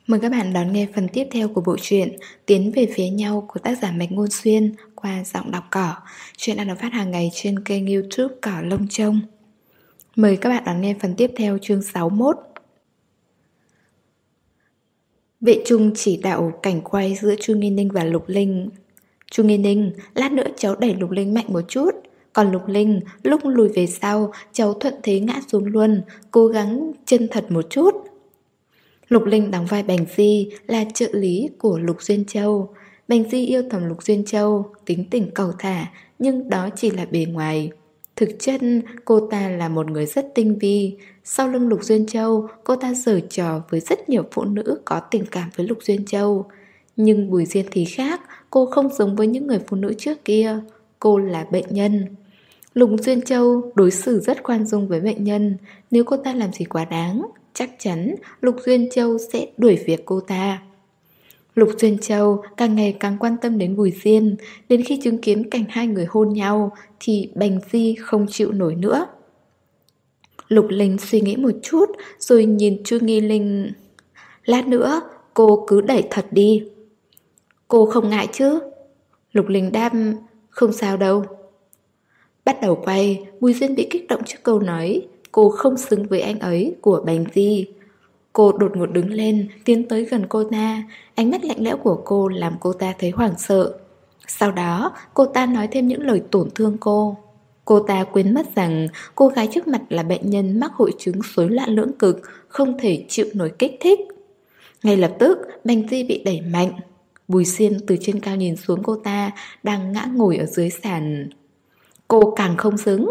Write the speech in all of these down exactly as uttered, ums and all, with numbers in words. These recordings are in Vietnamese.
Mời các bạn đón nghe phần tiếp theo của bộ truyện Tiến về phía nhau của tác giả Mạch Ngôn Xuyên qua giọng đọc Cỏ. Chuyện đang được phát hàng ngày trên kênh YouTube Cỏ Lông Trông. Mời các bạn đón nghe phần tiếp theo chương sáu mươi mốt. Vệ Trung chỉ đạo cảnh quay giữa Chu Nghi Ninh và Lục Linh. Chu Nghi Ninh, lát nữa cháu đẩy Lục Linh mạnh một chút. Còn Lục Linh, lúc lùi về sau, cháu thuận thế ngã xuống luôn, cố gắng chân thật một chút. Lục Linh đóng vai Bành Di là trợ lý của Lục Duyên Châu. Bành Di yêu thầm Lục Duyên Châu, tính tình cầu thả, nhưng đó chỉ là bề ngoài. Thực chất, cô ta là một người rất tinh vi. Sau lưng Lục Duyên Châu, cô ta giở trò với rất nhiều phụ nữ có tình cảm với Lục Duyên Châu. Nhưng Bùi Diên thì khác, cô không giống với những người phụ nữ trước kia. Cô là bệnh nhân. Lục Duyên Châu đối xử rất khoan dung với bệnh nhân. Nếu cô ta làm gì quá đáng, chắc chắn Lục Duyên Châu sẽ đuổi việc cô ta. Lục Duyên Châu càng ngày càng quan tâm đến Bùi Diên. Đến khi chứng kiến cảnh hai người hôn nhau thì Bành Di không chịu nổi nữa. Lục Linh suy nghĩ một chút rồi nhìn Chu Nghi Linh. Lát nữa cô cứ đẩy thật đi. Cô không ngại chứ? Lục Linh đáp, không sao đâu. Bắt đầu quay, Bùi Diên bị kích động trước câu nói cô không xứng với anh ấy của Bành Di. Cô đột ngột đứng lên, tiến tới gần cô ta. Ánh mắt lạnh lẽo của cô làm cô ta thấy hoảng sợ. Sau đó, cô ta nói thêm những lời tổn thương cô. Cô ta quên mất rằng cô gái trước mặt là bệnh nhân mắc hội chứng rối loạn lưỡng cực, không thể chịu nổi kích thích. Ngay lập tức, Bành Di bị đẩy mạnh. Bùi Diên từ trên cao nhìn xuống cô ta, đang ngã ngồi ở dưới sàn. Cô càng không xứng.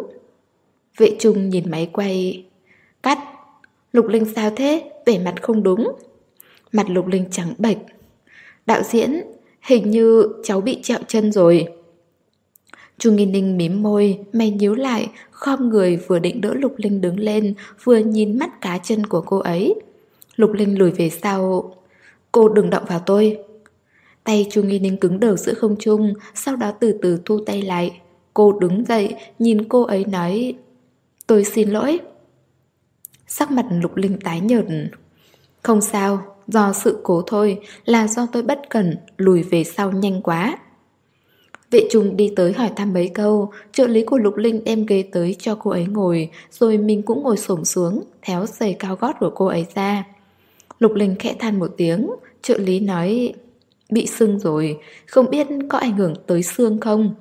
Vệ Trung nhìn máy quay. Cắt. Lục Linh sao thế? Vẻ mặt không đúng. Mặt Lục Linh trắng bệch. Đạo diễn, hình như cháu bị trẹo chân rồi. Chu Nghi Ninh mím môi, mày nhíu lại, khom người vừa định đỡ Lục Linh đứng lên, vừa nhìn mắt cá chân của cô ấy. Lục Linh lùi về sau. Cô đừng động vào tôi. Tay Chu Nghi Ninh cứng đờ giữa không trung, sau đó từ từ thu tay lại. Cô đứng dậy, nhìn cô ấy nói, tôi xin lỗi. Sắc mặt Lục Linh tái nhợt. Không sao, do sự cố thôi, là do tôi bất cẩn, lùi về sau nhanh quá. Vệ Trung đi tới hỏi thăm mấy câu, trợ lý của Lục Linh đem ghế tới cho cô ấy ngồi, rồi mình cũng ngồi xổm xuống, tháo giày cao gót của cô ấy ra. Lục Linh khẽ than một tiếng, trợ lý nói, bị sưng rồi, không biết có ảnh hưởng tới xương không?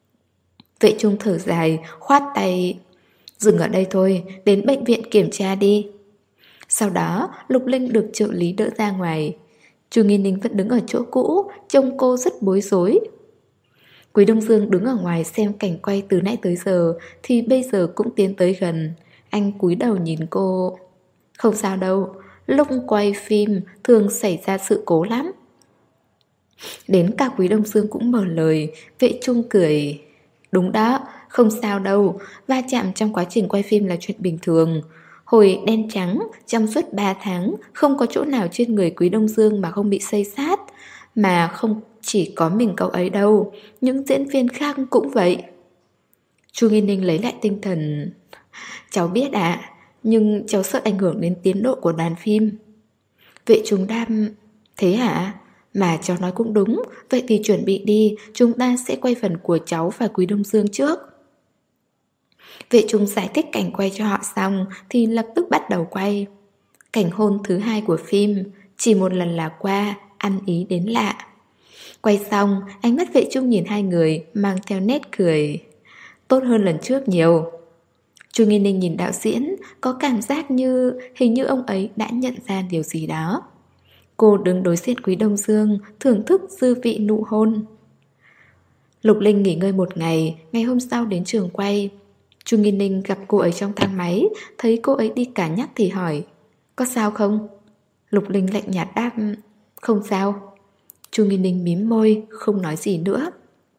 Vệ Trung thở dài, khoát tay, dừng ở đây thôi, đến bệnh viện kiểm tra đi. Sau đó, Lục Linh được trợ lý đỡ ra ngoài. Chu Nghi Ninh vẫn đứng ở chỗ cũ, trông cô rất bối rối. Quý Đông Dương đứng ở ngoài xem cảnh quay từ nãy tới giờ, thì bây giờ cũng tiến tới gần. Anh cúi đầu nhìn cô. Không sao đâu, lúc quay phim thường xảy ra sự cố lắm. Đến cả Quý Đông Dương cũng mở lời. Vệ Trung cười. Đúng đó, không sao đâu, va chạm trong quá trình quay phim là chuyện bình thường. Hồi đen trắng, trong suốt ba tháng, không có chỗ nào trên người Quý Đông Dương mà không bị xây xát. Mà không chỉ có mình cậu ấy đâu, những diễn viên khác cũng vậy. Chu Nghi Ninh lấy lại tinh thần. Cháu biết ạ, à, nhưng cháu sợ ảnh hưởng đến tiến độ của đoàn phim. Vệ Trung đáp, thế hả? Mà cháu nói cũng đúng, vậy thì chuẩn bị đi, chúng ta sẽ quay phần của cháu và Quý Đông Dương trước. Vệ Trung giải thích cảnh quay cho họ xong thì lập tức bắt đầu quay. Cảnh hôn thứ hai của phim, chỉ một lần là qua, ăn ý đến lạ. Quay xong, ánh mắt Vệ Trung nhìn hai người mang theo nét cười. Tốt hơn lần trước nhiều. Chu Nghi Ninh nhìn đạo diễn, có cảm giác như hình như ông ấy đã nhận ra điều gì đó. Cô đứng đối diện Quý Đông Dương, thưởng thức dư vị nụ hôn. Lục Linh nghỉ ngơi một ngày, ngày hôm sau đến trường quay. Chu Nghi Ninh gặp cô ấy trong thang máy, thấy cô ấy đi cả nhắc thì hỏi, có sao không? Lục Linh lạnh nhạt đáp, không sao. Chu Nghi Ninh mím môi, không nói gì nữa.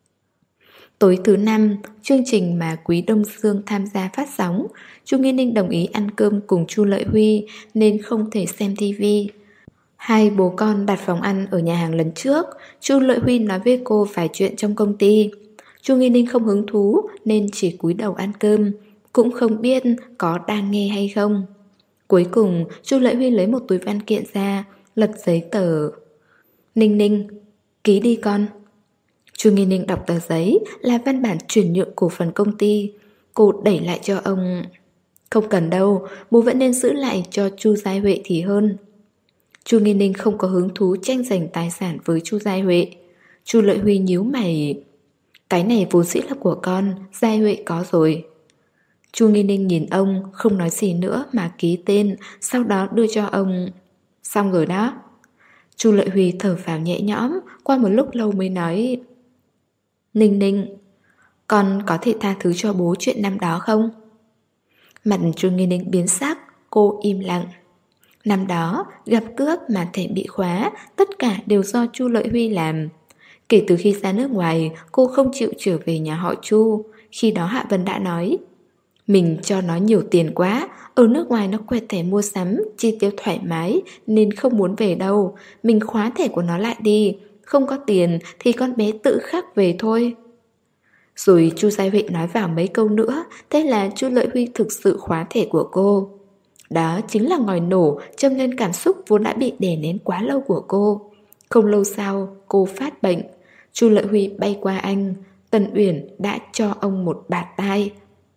Tối thứ năm, chương trình mà Quý Đông Dương tham gia phát sóng. Chu Nghi Ninh đồng ý ăn cơm cùng Chu Lợi Huy nên không thể xem tivi. Hai bố con đặt phòng ăn ở nhà hàng lần trước. Chu Lợi Huy nói với cô vài chuyện trong công ty. Chu Nghi Ninh không hứng thú nên chỉ cúi đầu ăn cơm, cũng không biết có đang nghe hay không. Cuối cùng Chu Lợi Huy lấy một túi văn kiện ra, lật giấy tờ. Ninh Ninh, ký đi con. Chu Nghi Ninh đọc tờ giấy là văn bản chuyển nhượng cổ phần công ty. Cô đẩy lại cho ông. Không cần đâu, bố vẫn nên giữ lại cho Chu Giai Huệ thì hơn. Chu Nghi Ninh không có hứng thú tranh giành tài sản với Chu Giai Huệ. Chu Lợi Huy nhíu mày. Cái này vốn dĩ là của con, Giai Huệ có rồi. Chu Nghi Ninh nhìn ông, không nói gì nữa mà ký tên, sau đó đưa cho ông. Xong rồi đó. Chu Lợi Huy thở phào nhẹ nhõm, qua một lúc lâu mới nói. Ninh Ninh, con có thể tha thứ cho bố chuyện năm đó không? Mặt Chu Nghi Ninh biến sắc, cô im lặng. Năm đó, gặp cướp mà thẻ bị khóa, tất cả đều do Chu Lợi Huy làm. Kể từ khi ra nước ngoài, cô không chịu trở về nhà họ Chu. Khi đó Hạ Vân đã nói, mình cho nó nhiều tiền quá, ở nước ngoài nó quẹt thẻ mua sắm, chi tiêu thoải mái nên không muốn về đâu. Mình khóa thẻ của nó lại đi, không có tiền thì con bé tự khắc về thôi. Rồi Chu Giai Huệ nói vào mấy câu nữa, thế là Chu Lợi Huy thực sự khóa thẻ của cô. Đó chính là ngòi nổ châm lên cảm xúc vốn đã bị đè nén quá lâu của cô. Không lâu sau, cô phát bệnh. Chu Lợi Huy bay qua anh. Tần Uyển đã cho ông một bạt tai.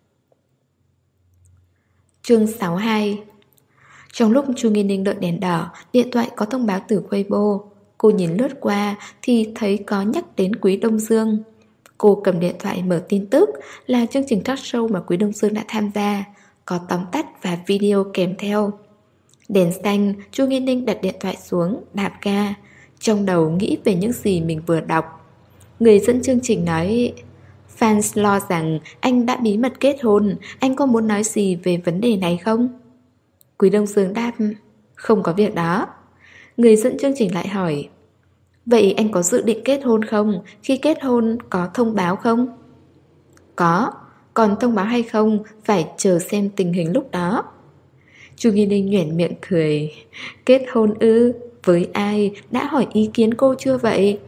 Chương sáu mươi hai. Trong lúc Chu Nghi Ninh đợi đèn đỏ, điện thoại có thông báo từ Weibo. Cô nhìn lướt qua thì thấy có nhắc đến Quý Đông Dương. Cô cầm điện thoại mở tin tức, là chương trình talk show mà Quý Đông Dương đã tham gia, có tóm tắt và video kèm theo. Đèn xanh, Chu Nghi Ninh đặt điện thoại xuống, đạp ga. Trong đầu nghĩ về những gì mình vừa đọc. Người dẫn chương trình nói, fans lo rằng anh đã bí mật kết hôn, anh có muốn nói gì về vấn đề này không? Quý Đông Dương đáp, không có việc đó. Người dẫn chương trình lại hỏi, vậy anh có dự định kết hôn không? Khi kết hôn có thông báo không? Có, còn thông báo hay không phải chờ xem tình hình lúc đó. Chu Nghi Ninh nhoẻn miệng cười. Kết hôn ư? Với ai? Đã hỏi ý kiến cô chưa vậy?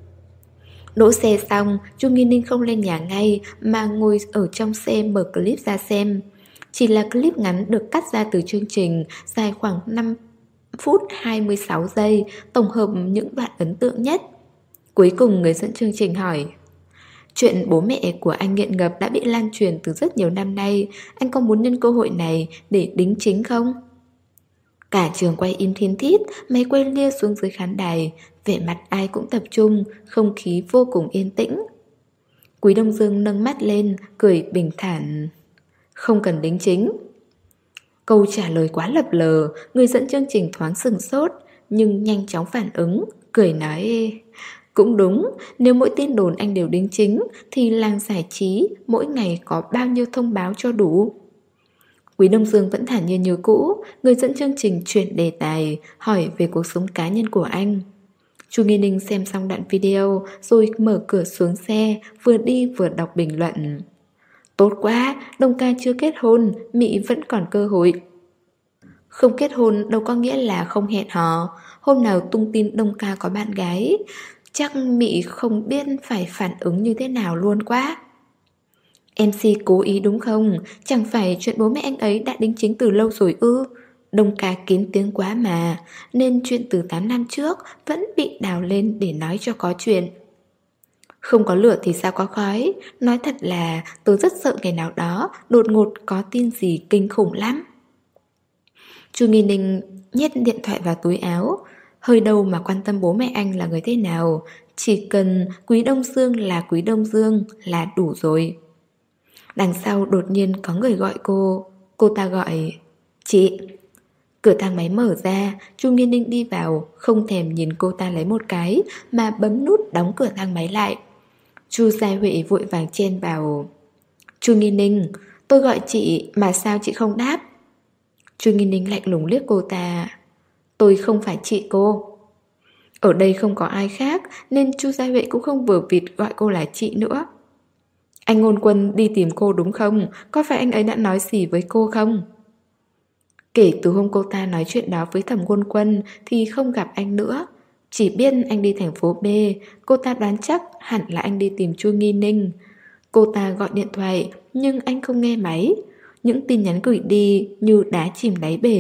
Đỗ xe xong, Chu Nghi Ninh không lên nhà ngay mà ngồi ở trong xe mở clip ra xem. Chỉ là clip ngắn được cắt ra từ chương trình, dài khoảng năm phút hai mươi sáu giây, tổng hợp những đoạn ấn tượng nhất. Cuối cùng người dẫn chương trình hỏi, chuyện bố mẹ của anh nghiện ngập đã bị lan truyền từ rất nhiều năm nay, anh có muốn nhân cơ hội này để đính chính không? Cả trường quay im thiên thít, máy quay lia xuống dưới khán đài, vẻ mặt ai cũng tập trung, không khí vô cùng yên tĩnh. Quý Đông Dương nâng mắt lên, cười bình thản. Không cần đính chính. Câu trả lời quá lập lờ, người dẫn chương trình thoáng sừng sốt, nhưng nhanh chóng phản ứng, cười nói, cũng đúng, nếu mỗi tin đồn anh đều đính chính, thì làng giải trí mỗi ngày có bao nhiêu thông báo cho đủ. Quý Đông Dương vẫn thản nhiên như cũ, người dẫn chương trình chuyển đề tài, hỏi về cuộc sống cá nhân của anh. Chu Nghi Ninh xem xong đoạn video, rồi mở cửa xuống xe, vừa đi vừa đọc bình luận. Tốt quá, Đông ca chưa kết hôn, Mị vẫn còn cơ hội. Không kết hôn đâu có nghĩa là không hẹn hò. Hôm nào tung tin Đông ca có bạn gái, chắc Mị không biết phải phản ứng như thế nào luôn quá. em xê cố ý đúng không? Chẳng phải chuyện bố mẹ anh ấy đã đính chính từ lâu rồi ư? Đông ca kín tiếng quá mà, nên chuyện từ tám năm trước vẫn bị đào lên để nói cho có chuyện. Không có lửa thì sao có khói. Nói thật là tôi rất sợ ngày nào đó đột ngột có tin gì kinh khủng lắm. Chu Nghi Ninh nhét điện thoại vào túi áo. Hơi đâu mà quan tâm bố mẹ anh là người thế nào. Chỉ cần Quý Đông Dương là Quý Đông Dương là đủ rồi. Đằng sau đột nhiên có người gọi cô. Cô ta gọi, chị. Cửa thang máy mở ra, Chu Nghi Ninh đi vào, không thèm nhìn cô ta lấy một cái, mà bấm nút đóng cửa thang máy lại. Chu Giai Huệ vội vàng chen vào. Chu Nghi Ninh, tôi gọi chị mà sao chị không đáp? Chu Nghi Ninh lạnh lùng liếc cô ta. Tôi không phải chị cô. Ở đây không có ai khác, nên Chu Giai Huệ cũng không vừa vịt gọi cô là chị nữa. Anh Ngôn Quân đi tìm cô đúng không? Có phải anh ấy đã nói gì với cô không? Kể từ hôm cô ta nói chuyện đó với Thẩm Ngôn Quân thì không gặp anh nữa. Chỉ biết anh đi thành phố B, cô ta đoán chắc hẳn là anh đi tìm Chu Nghi Ninh. Cô ta gọi điện thoại nhưng anh không nghe máy. Những tin nhắn gửi đi như đá chìm đáy bể.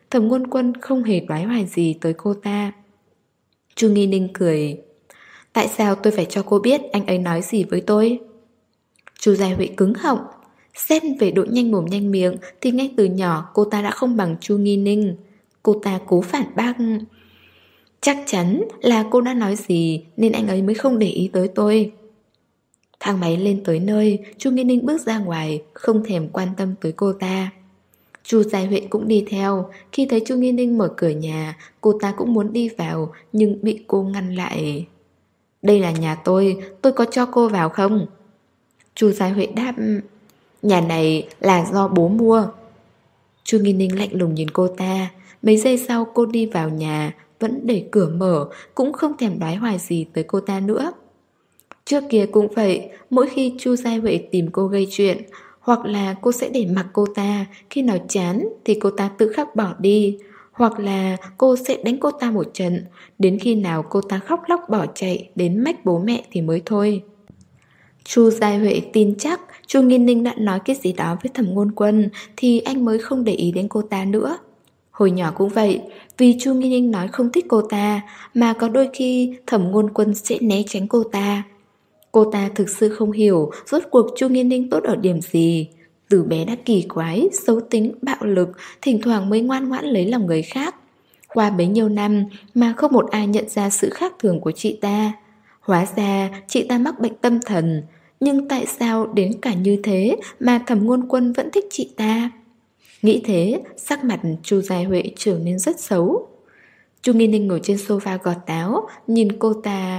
Thẩm Ngôn Quân không hề đoái hoài gì tới cô ta. Chu Nghi Ninh cười. Tại sao tôi phải cho cô biết anh ấy nói gì với tôi? Chu Gia Huệ cứng họng. Xét về độ nhanh mồm nhanh miệng thì ngay từ nhỏ cô ta đã không bằng Chu Nghi Ninh. Cô ta cố phản bác. Chắc chắn là cô đã nói gì nên anh ấy mới không để ý tới tôi. Thang máy lên tới nơi, Chu Nghi Ninh bước ra ngoài, không thèm quan tâm tới cô ta. Chu Gia Huệ cũng đi theo. Khi thấy Chu Nghi Ninh mở cửa nhà, cô ta cũng muốn đi vào nhưng bị cô ngăn lại. Đây là nhà tôi, tôi có cho cô vào không? Chu Gia Huệ đáp. Nhà này là do bố mua. Chu Nghi Ninh lạnh lùng nhìn cô ta. Mấy giây sau cô đi vào nhà, vẫn để cửa mở, cũng không thèm đoái hoài gì tới cô ta nữa. Trước kia cũng vậy, mỗi khi Chu Gia Huệ tìm cô gây chuyện, hoặc là cô sẽ để mặc cô ta, khi nào chán thì cô ta tự khắc bỏ đi, hoặc là cô sẽ đánh cô ta một trận, đến khi nào cô ta khóc lóc bỏ chạy đến mách bố mẹ thì mới thôi. Chu Gia Huệ tin chắc Chu Nghi Ninh đã nói cái gì đó với Thẩm Ngôn Quân thì anh mới không để ý đến cô ta nữa. Hồi nhỏ cũng vậy, vì Chu Nghi Ninh nói không thích cô ta mà có đôi khi Thẩm Ngôn Quân sẽ né tránh cô ta. Cô ta thực sự không hiểu rốt cuộc Chu Nghi Ninh tốt ở điểm gì. Từ bé đã kỳ quái, xấu tính, bạo lực, thỉnh thoảng mới ngoan ngoãn lấy lòng người khác. Qua bấy nhiêu năm mà không một ai nhận ra sự khác thường của chị ta. Hóa ra chị ta mắc bệnh tâm thần. Nhưng tại sao đến cả như thế mà Thẩm Ngôn Quân vẫn thích chị ta? Nghĩ thế, sắc mặt Chu Gia Huệ trở nên rất xấu. Chu Nghi Ninh ngồi trên sofa gọt táo, nhìn cô ta.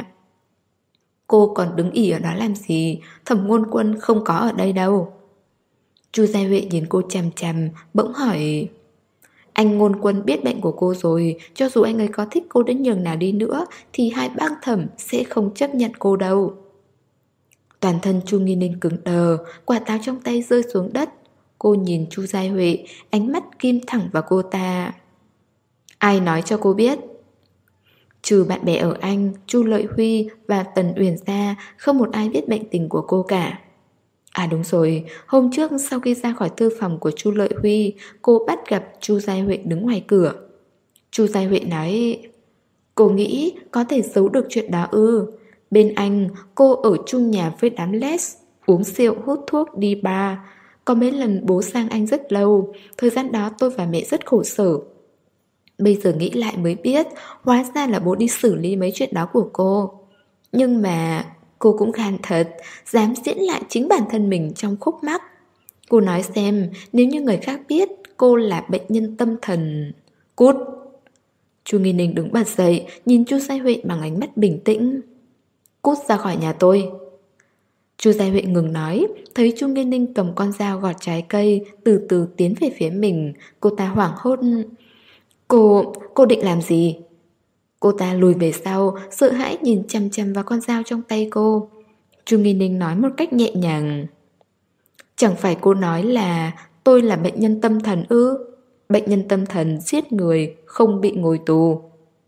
Cô còn đứng ỉ ở đó làm gì? Thẩm Ngôn Quân không có ở đây đâu. Chu Gia Huệ nhìn cô chằm chằm, bỗng hỏi. Anh Ngôn Quân biết bệnh của cô rồi, cho dù anh ấy có thích cô đến nhường nào đi nữa thì hai bác Thẩm sẽ không chấp nhận cô đâu. Toàn thân Chu Nghi Ninh cứng đờ, quả táo trong tay rơi xuống đất. Cô nhìn Chu Gia Huệ, ánh mắt kim thẳng vào cô ta. Ai nói cho cô biết? Trừ bạn bè ở Anh, Chu Lợi Huy và Tần Uyển ra, không một ai biết bệnh tình của cô cả. À đúng rồi, hôm trước sau khi ra khỏi thư phòng của Chu Lợi Huy, cô bắt gặp Chu Gia Huệ đứng ngoài cửa. Chu Gia Huệ nói, cô nghĩ có thể giấu được chuyện đó ư? Bên Anh, cô ở chung nhà với đám les, uống rượu, hút thuốc, đi bar. Có mấy lần bố sang Anh rất lâu, thời gian đó tôi và mẹ rất khổ sở. Bây giờ nghĩ lại mới biết, hóa ra là bố đi xử lý mấy chuyện đó của cô. Nhưng mà cô cũng gan thật, dám diễn lại chính bản thân mình trong khúc mắc. Cô nói xem, nếu như người khác biết cô là bệnh nhân tâm thần. Cút! Chu Nghi Ninh đứng bật dậy, nhìn Chu Gia Huệ bằng ánh mắt bình tĩnh. Cút ra khỏi nhà tôi. Chu Gia Huệ ngừng nói, thấy Chu Nghi Ninh cầm con dao gọt trái cây, từ từ tiến về phía mình. Cô ta hoảng hốt. Cô, cô định làm gì? Cô ta lùi về sau, sợ hãi nhìn chằm chằm vào con dao trong tay cô. Chu Nghi Ninh nói một cách nhẹ nhàng. Chẳng phải cô nói là tôi là bệnh nhân tâm thần ư? Bệnh nhân tâm thần giết người, không bị ngồi tù.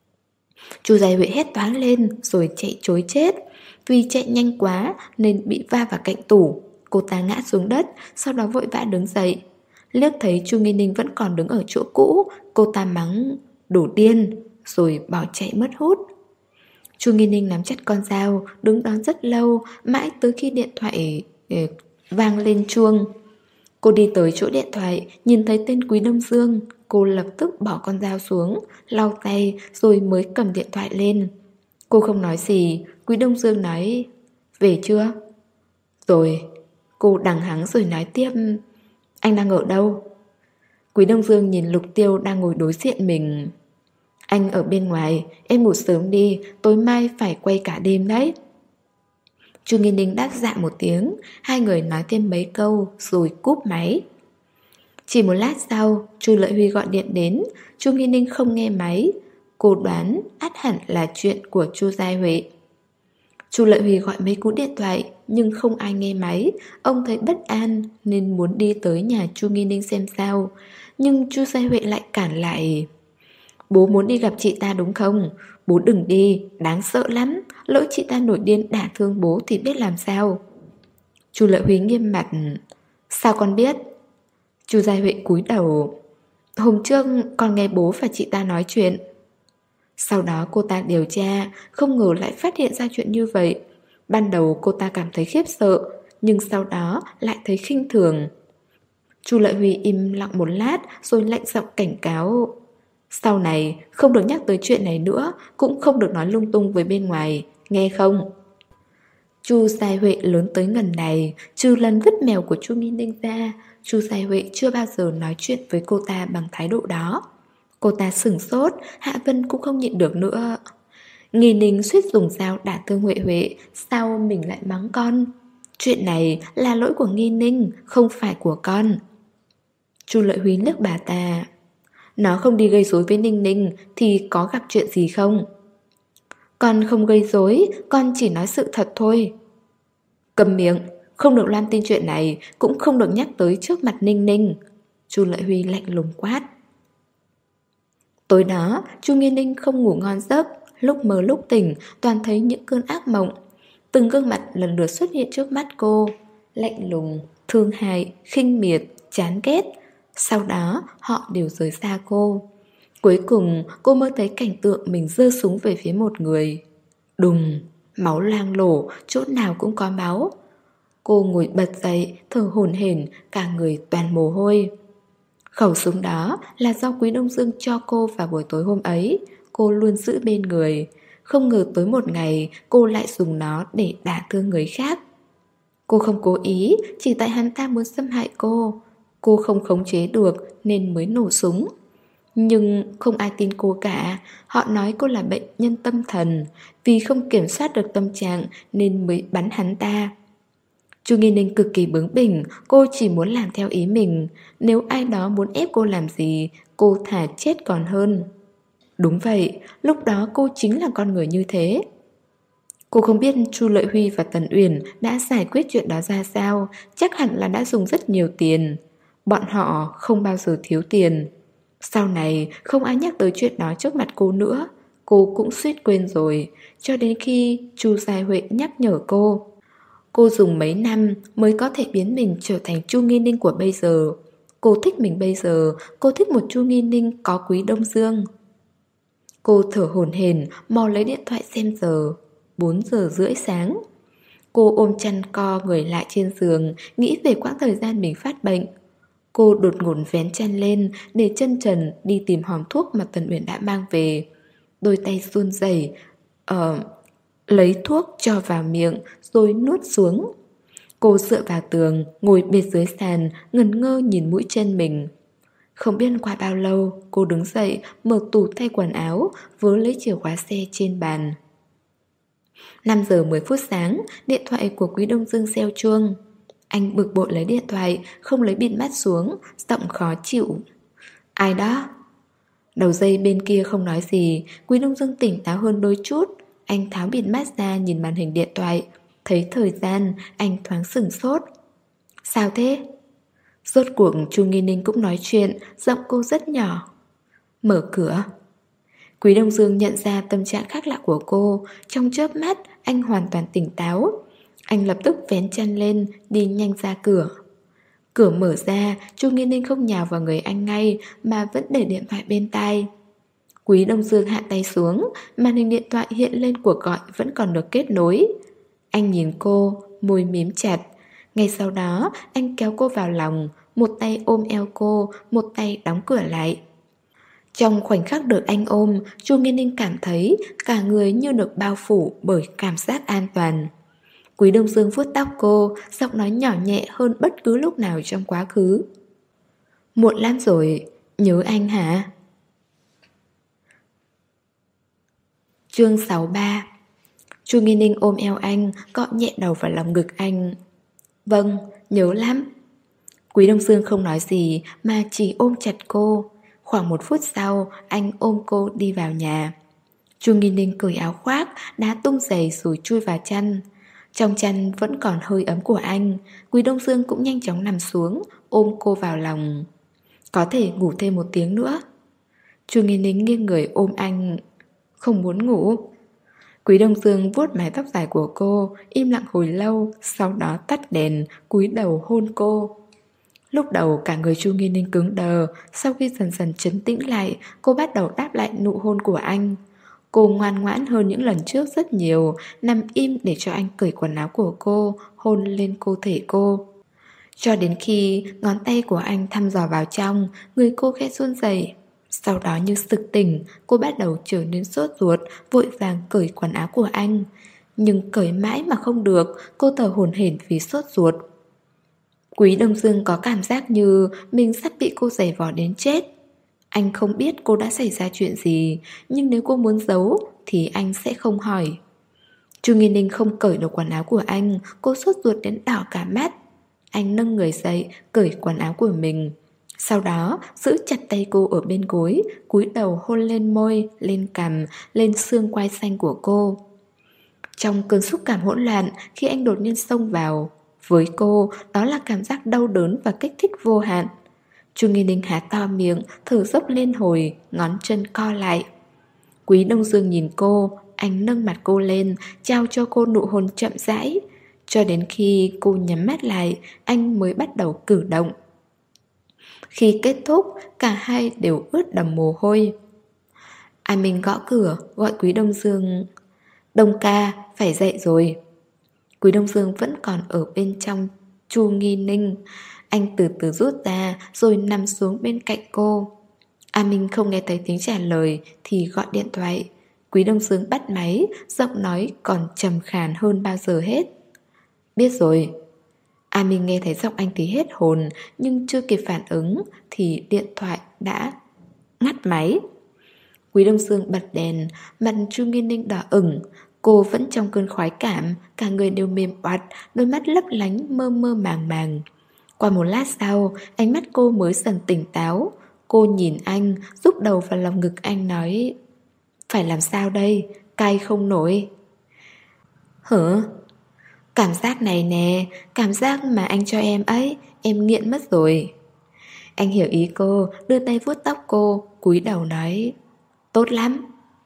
Chu Gia Huệ hét toáng lên rồi chạy trối chết. Vì chạy nhanh quá nên bị va vào cạnh tủ. Cô ta ngã xuống đất, sau đó vội vã đứng dậy. Liếc thấy Chu Nghi Ninh vẫn còn đứng ở chỗ cũ, cô ta mắng đủ điên, rồi bỏ chạy mất hút. Chu Nghi Ninh nắm chặt con dao, đứng đó rất lâu, mãi tới khi điện thoại eh, vang lên chuông. Cô đi tới chỗ điện thoại, nhìn thấy tên Quý Đông Dương. Cô lập tức bỏ con dao xuống, lau tay rồi mới cầm điện thoại lên. Cô không nói gì. Quý Đông Dương nói, về chưa? Rồi. Cô đằng hắng rồi nói tiếp, anh đang ở đâu? Quý Đông Dương nhìn Lục Tiêu đang ngồi đối diện mình. Anh ở bên ngoài, em ngủ sớm đi, tối mai phải quay cả đêm đấy. Chu Nghi Ninh đáp dạ một tiếng, hai người nói thêm mấy câu rồi cúp máy. Chỉ một lát sau, Chu Lợi Huy gọi điện đến. Chu Nghi Ninh không nghe máy. Cô đoán ắt hẳn là chuyện của Chu Gia Huệ. Chu Lợi Huy gọi mấy cú điện thoại nhưng không ai nghe máy. Ông thấy bất an nên muốn đi tới nhà Chu Nghi Ninh xem sao. Nhưng Chu Gia Huệ lại cản lại. Bố muốn đi gặp chị ta đúng không? Bố đừng đi, đáng sợ lắm. Lỡ chị ta nổi điên đả thương bố thì biết làm sao. Chu Lợi Huy nghiêm mặt. Sao con biết? Chu Gia Huệ cúi đầu. Hôm trước con nghe bố và chị ta nói chuyện. Sau đó cô ta điều tra, không ngờ lại phát hiện ra chuyện như vậy. Ban đầu cô ta cảm thấy khiếp sợ, nhưng sau đó lại thấy khinh thường. Chu Lợi Huy im lặng một lát rồi lạnh giọng cảnh cáo. Sau này không được nhắc tới chuyện này nữa, cũng không được nói lung tung với bên ngoài, nghe không? Chu Sai Huệ lớn tới ngần này, trừ lần vứt mèo của Chu Nghi Ninh ra, Chu Sai Huệ chưa bao giờ nói chuyện với cô ta bằng thái độ đó. Cô ta sửng sốt, Hạ Vân cũng không nhịn được nữa. Nghi Ninh suýt dùng dao đả thương Huệ Huệ, sao mình lại mắng con? Chuyện này là lỗi của Nghi Ninh, không phải của con. Chu Lợi Huy liếc bà ta. Nó không đi gây rối với Ninh Ninh thì có gặp chuyện gì không? Con không gây rối, con chỉ nói sự thật thôi. Cầm miệng, không được loan tin chuyện này, cũng không được nhắc tới trước mặt Ninh Ninh. Chu Lợi Huy lạnh lùng quát. Tối đó, Chu Nghiên Ninh không ngủ ngon giấc, lúc mơ lúc tỉnh, toàn thấy những cơn ác mộng. Từng gương mặt lần lượt xuất hiện trước mắt cô, lạnh lùng, thương hại, khinh miệt, chán ghét. Sau đó, họ đều rời xa cô. Cuối cùng, cô mơ thấy cảnh tượng mình giơ súng về phía một người. Đùng, máu loang lổ, chỗ nào cũng có máu. Cô ngồi bật dậy, thở hổn hển, cả người toàn mồ hôi. Khẩu súng đó là do Quý Đông Dương cho cô vào buổi tối hôm ấy. Cô luôn giữ bên người. Không ngờ tới một ngày cô lại dùng nó để đả thương người khác. Cô không cố ý, chỉ tại hắn ta muốn xâm hại cô. Cô không khống chế được nên mới nổ súng. Nhưng không ai tin cô cả. Họ nói cô là bệnh nhân tâm thần, vì không kiểm soát được tâm trạng nên mới bắn hắn ta. Chu Nghi Ninh cực kỳ bướng bỉnh, cô chỉ muốn làm theo ý mình. Nếu ai đó muốn ép cô làm gì, cô thà chết còn hơn. Đúng vậy, lúc đó cô chính là con người như thế. Cô không biết Chu Lợi Huy và Tần Uyển đã giải quyết chuyện đó ra sao, chắc hẳn là đã dùng rất nhiều tiền. Bọn họ không bao giờ thiếu tiền. Sau này không ai nhắc tới chuyện đó trước mặt cô nữa. Cô cũng suýt quên rồi, cho đến khi Chu Sai Huệ nhắc nhở cô. Cô dùng mấy năm mới có thể biến mình trở thành Chu Nghi Ninh của bây giờ. Cô thích mình bây giờ, cô thích một Chu Nghi Ninh có Quý Đông Dương. Cô thở hổn hển, mò lấy điện thoại xem giờ. Bốn giờ rưỡi sáng. Cô ôm chăn co người lại trên giường, nghĩ về quãng thời gian mình phát bệnh. Cô đột ngột vén chăn lên, để chân trần đi tìm hòm thuốc mà Tần Uyển đã mang về. Đôi tay run rẩy, ờ, lấy thuốc cho vào miệng rồi nuốt xuống. Cô dựa vào tường, ngồi bệt dưới sàn, ngẩn ngơ nhìn mũi chân mình. Không biết qua bao lâu, cô đứng dậy, mở tủ thay quần áo, vớ lấy chìa khóa xe trên bàn. năm giờ mười phút sáng, điện thoại của Quý Đông Dương reo chuông. Anh bực bội lấy điện thoại, không lấy bịt mắt xuống, giọng khó chịu. Ai đó? Đầu dây bên kia không nói gì, Quý Đông Dương tỉnh táo hơn đôi chút. Anh tháo bịt mắt ra nhìn màn hình điện thoại. Thấy thời gian, anh thoáng sửng sốt. Sao thế? Rốt cuộc Chu Nghi Ninh cũng nói chuyện, giọng cô rất nhỏ. Mở cửa. Quý Đông Dương nhận ra tâm trạng khác lạ của cô. Trong chớp mắt, anh hoàn toàn tỉnh táo. Anh lập tức vén chăn lên, đi nhanh ra cửa. Cửa mở ra, Chu Nghi Ninh không nhào vào người anh ngay, mà vẫn để điện thoại bên tai. Quý Đông Dương hạ tay xuống, màn hình điện thoại hiện lên cuộc gọi vẫn còn được kết nối. Anh nhìn cô, môi mím chặt. Ngay sau đó, anh kéo cô vào lòng, một tay ôm eo cô, một tay đóng cửa lại. Trong khoảnh khắc được anh ôm, Chu Nghiên Ninh cảm thấy cả người như được bao phủ bởi cảm giác an toàn. Quý Đông Dương vuốt tóc cô, giọng nói nhỏ nhẹ hơn bất cứ lúc nào trong quá khứ. Muộn lắm rồi, nhớ anh hả? Chương sáu mươi ba. Chu Nghiên Ninh ôm eo anh, cọ nhẹ đầu vào lòng ngực anh. Vâng, nhớ lắm. Quý Đông Dương không nói gì mà chỉ ôm chặt cô. Khoảng một phút sau, anh ôm cô đi vào nhà. Chu Nghiên Ninh cởi áo khoác, đá tung giày rồi chui vào chăn. Trong chăn vẫn còn hơi ấm của anh. Quý Đông Dương cũng nhanh chóng nằm xuống, ôm cô vào lòng. Có thể ngủ thêm một tiếng nữa. Chu Nghiên Ninh nghiêng người ôm anh. Không muốn ngủ. Quý Đông Dương vuốt mái tóc dài của cô, im lặng hồi lâu, sau đó tắt đèn, cúi đầu hôn cô. Lúc đầu cả người Chu Nghi Ninh cứng đờ, sau khi dần dần trấn tĩnh lại, cô bắt đầu đáp lại nụ hôn của anh. Cô ngoan ngoãn hơn những lần trước rất nhiều, nằm im để cho anh cởi quần áo của cô, hôn lên cơ thể cô. Cho đến khi ngón tay của anh thăm dò vào trong, người cô khẽ run rẩy. Sau đó như sực tỉnh, cô bắt đầu trở nên sốt ruột, vội vàng cởi quần áo của anh. Nhưng cởi mãi mà không được, cô thở hổn hển vì sốt ruột. Quý Đông Dương có cảm giác như mình sắp bị cô giày vò đến chết. Anh không biết cô đã xảy ra chuyện gì, nhưng nếu cô muốn giấu thì anh sẽ không hỏi. Chu Nghi Ninh không cởi được quần áo của anh, cô sốt ruột đến đỏ cả mắt. Anh nâng người dậy, cởi quần áo của mình. Sau đó giữ chặt tay cô ở bên gối, cúi đầu hôn lên môi, lên cằm, lên xương quai xanh của cô. Trong cơn xúc cảm hỗn loạn, khi anh đột nhiên xông vào, với cô, đó là cảm giác đau đớn và kích thích vô hạn. Chu Nghi Ninh há to miệng, thở dốc lên hồi, ngón chân co lại. Quý Đông Dương nhìn cô, anh nâng mặt cô lên, trao cho cô nụ hôn chậm rãi. Cho đến khi cô nhắm mắt lại, anh mới bắt đầu cử động. Khi kết thúc, cả hai đều ướt đẫm mồ hôi. Ai Minh gõ cửa, gọi Quý Đông Dương. Đông ca, phải dậy rồi. Quý Đông Dương vẫn còn ở bên trong Chu Nghi Ninh. Anh từ từ rút ra rồi nằm xuống bên cạnh cô. A Minh không nghe thấy tiếng trả lời thì gọi điện thoại. Quý Đông Dương bắt máy, giọng nói còn trầm khàn hơn bao giờ hết. Biết rồi. A Minh nghe thấy giọng anh thì hết hồn, nhưng chưa kịp phản ứng thì điện thoại đã ngắt máy. Quý Đông Dương bật đèn, mặt Chu Nghi Ninh đỏ ửng. Cô vẫn trong cơn khoái cảm, cả người đều mềm oặt, đôi mắt lấp lánh mơ mơ màng màng. Qua một lát sau, ánh mắt cô mới dần tỉnh táo. Cô nhìn anh, rúc đầu vào lòng ngực anh nói: phải làm sao đây, cay không nổi. Hử? Cảm giác này nè, cảm giác mà anh cho em ấy, em nghiện mất rồi. Anh hiểu ý cô, đưa tay vuốt tóc cô, cúi đầu nói: tốt lắm.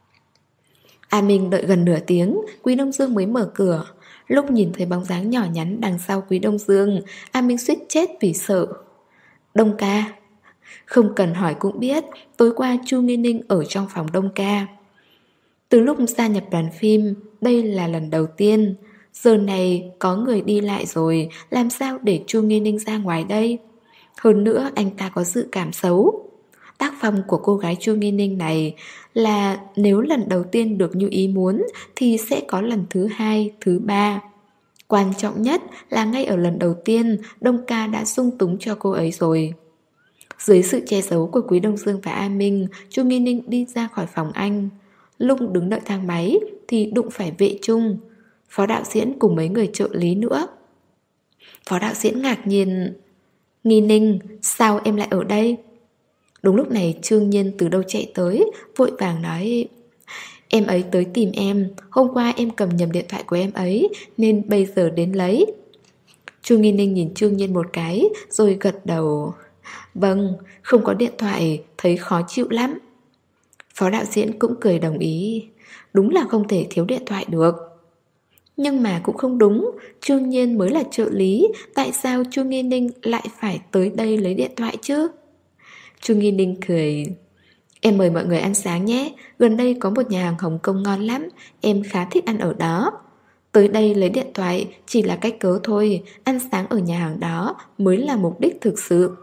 A Minh đợi gần nửa tiếng, Quý Đông Dương mới mở cửa. Lúc nhìn thấy bóng dáng nhỏ nhắn đằng sau Quý Đông Dương, A Minh suýt chết vì sợ. Đông ca. Không cần hỏi cũng biết, tối qua Chu Nghi Ninh ở trong phòng Đông ca. Từ lúc gia nhập đoàn phim, đây là lần đầu tiên. Giờ này có người đi lại rồi, làm sao để Chu Nghi Ninh ra ngoài đây? Hơn nữa anh ta có dự cảm xấu. Tác phong của cô gái Chu Nghi Ninh này là nếu lần đầu tiên được như ý muốn thì sẽ có lần thứ hai, thứ ba. Quan trọng nhất là ngay ở lần đầu tiên Đông ca đã dung túng cho cô ấy rồi. Dưới sự che giấu của Quý Đông Dương và A Minh, Chu Nghi Ninh đi ra khỏi phòng anh. Lúc đứng đợi thang máy thì đụng phải Vệ Trung, phó đạo diễn cùng mấy người trợ lý nữa. Phó đạo diễn ngạc nhiên: Nghi Ninh, sao em lại ở đây? Đúng lúc này Trương Nhiên từ đâu chạy tới, vội vàng nói: em ấy tới tìm em, hôm qua em cầm nhầm điện thoại của em ấy nên bây giờ đến lấy. Chu Nghi Ninh nhìn Trương Nhiên một cái rồi gật đầu: vâng, không có điện thoại thấy khó chịu lắm. Phó đạo diễn cũng cười đồng ý: đúng là không thể thiếu điện thoại được. Nhưng mà cũng không đúng, Trương Nhiên mới là trợ lý, tại sao Chu Nghi Ninh lại phải tới đây lấy điện thoại chứ? Chu Nghi Ninh cười: em mời mọi người ăn sáng nhé, gần đây có một nhà hàng Hồng Kông ngon lắm, em khá thích ăn ở đó. Tới đây lấy điện thoại chỉ là cách cớ thôi, ăn sáng ở nhà hàng đó mới là mục đích thực sự.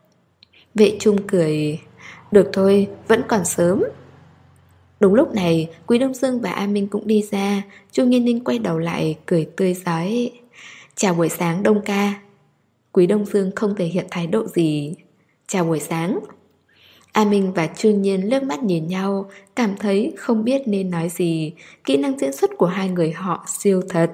Vệ Trung cười: được thôi, vẫn còn sớm. Đúng lúc này, Quý Đông Dương và A Minh cũng đi ra. Chu Nghi Ninh quay đầu lại, cười tươi rói: chào buổi sáng Đông ca. Quý Đông Dương không thể hiện thái độ gì: chào buổi sáng. A Minh và Trương Nhiên liếc mắt nhìn nhau, cảm thấy không biết nên nói gì. Kỹ năng diễn xuất của hai người họ siêu thật.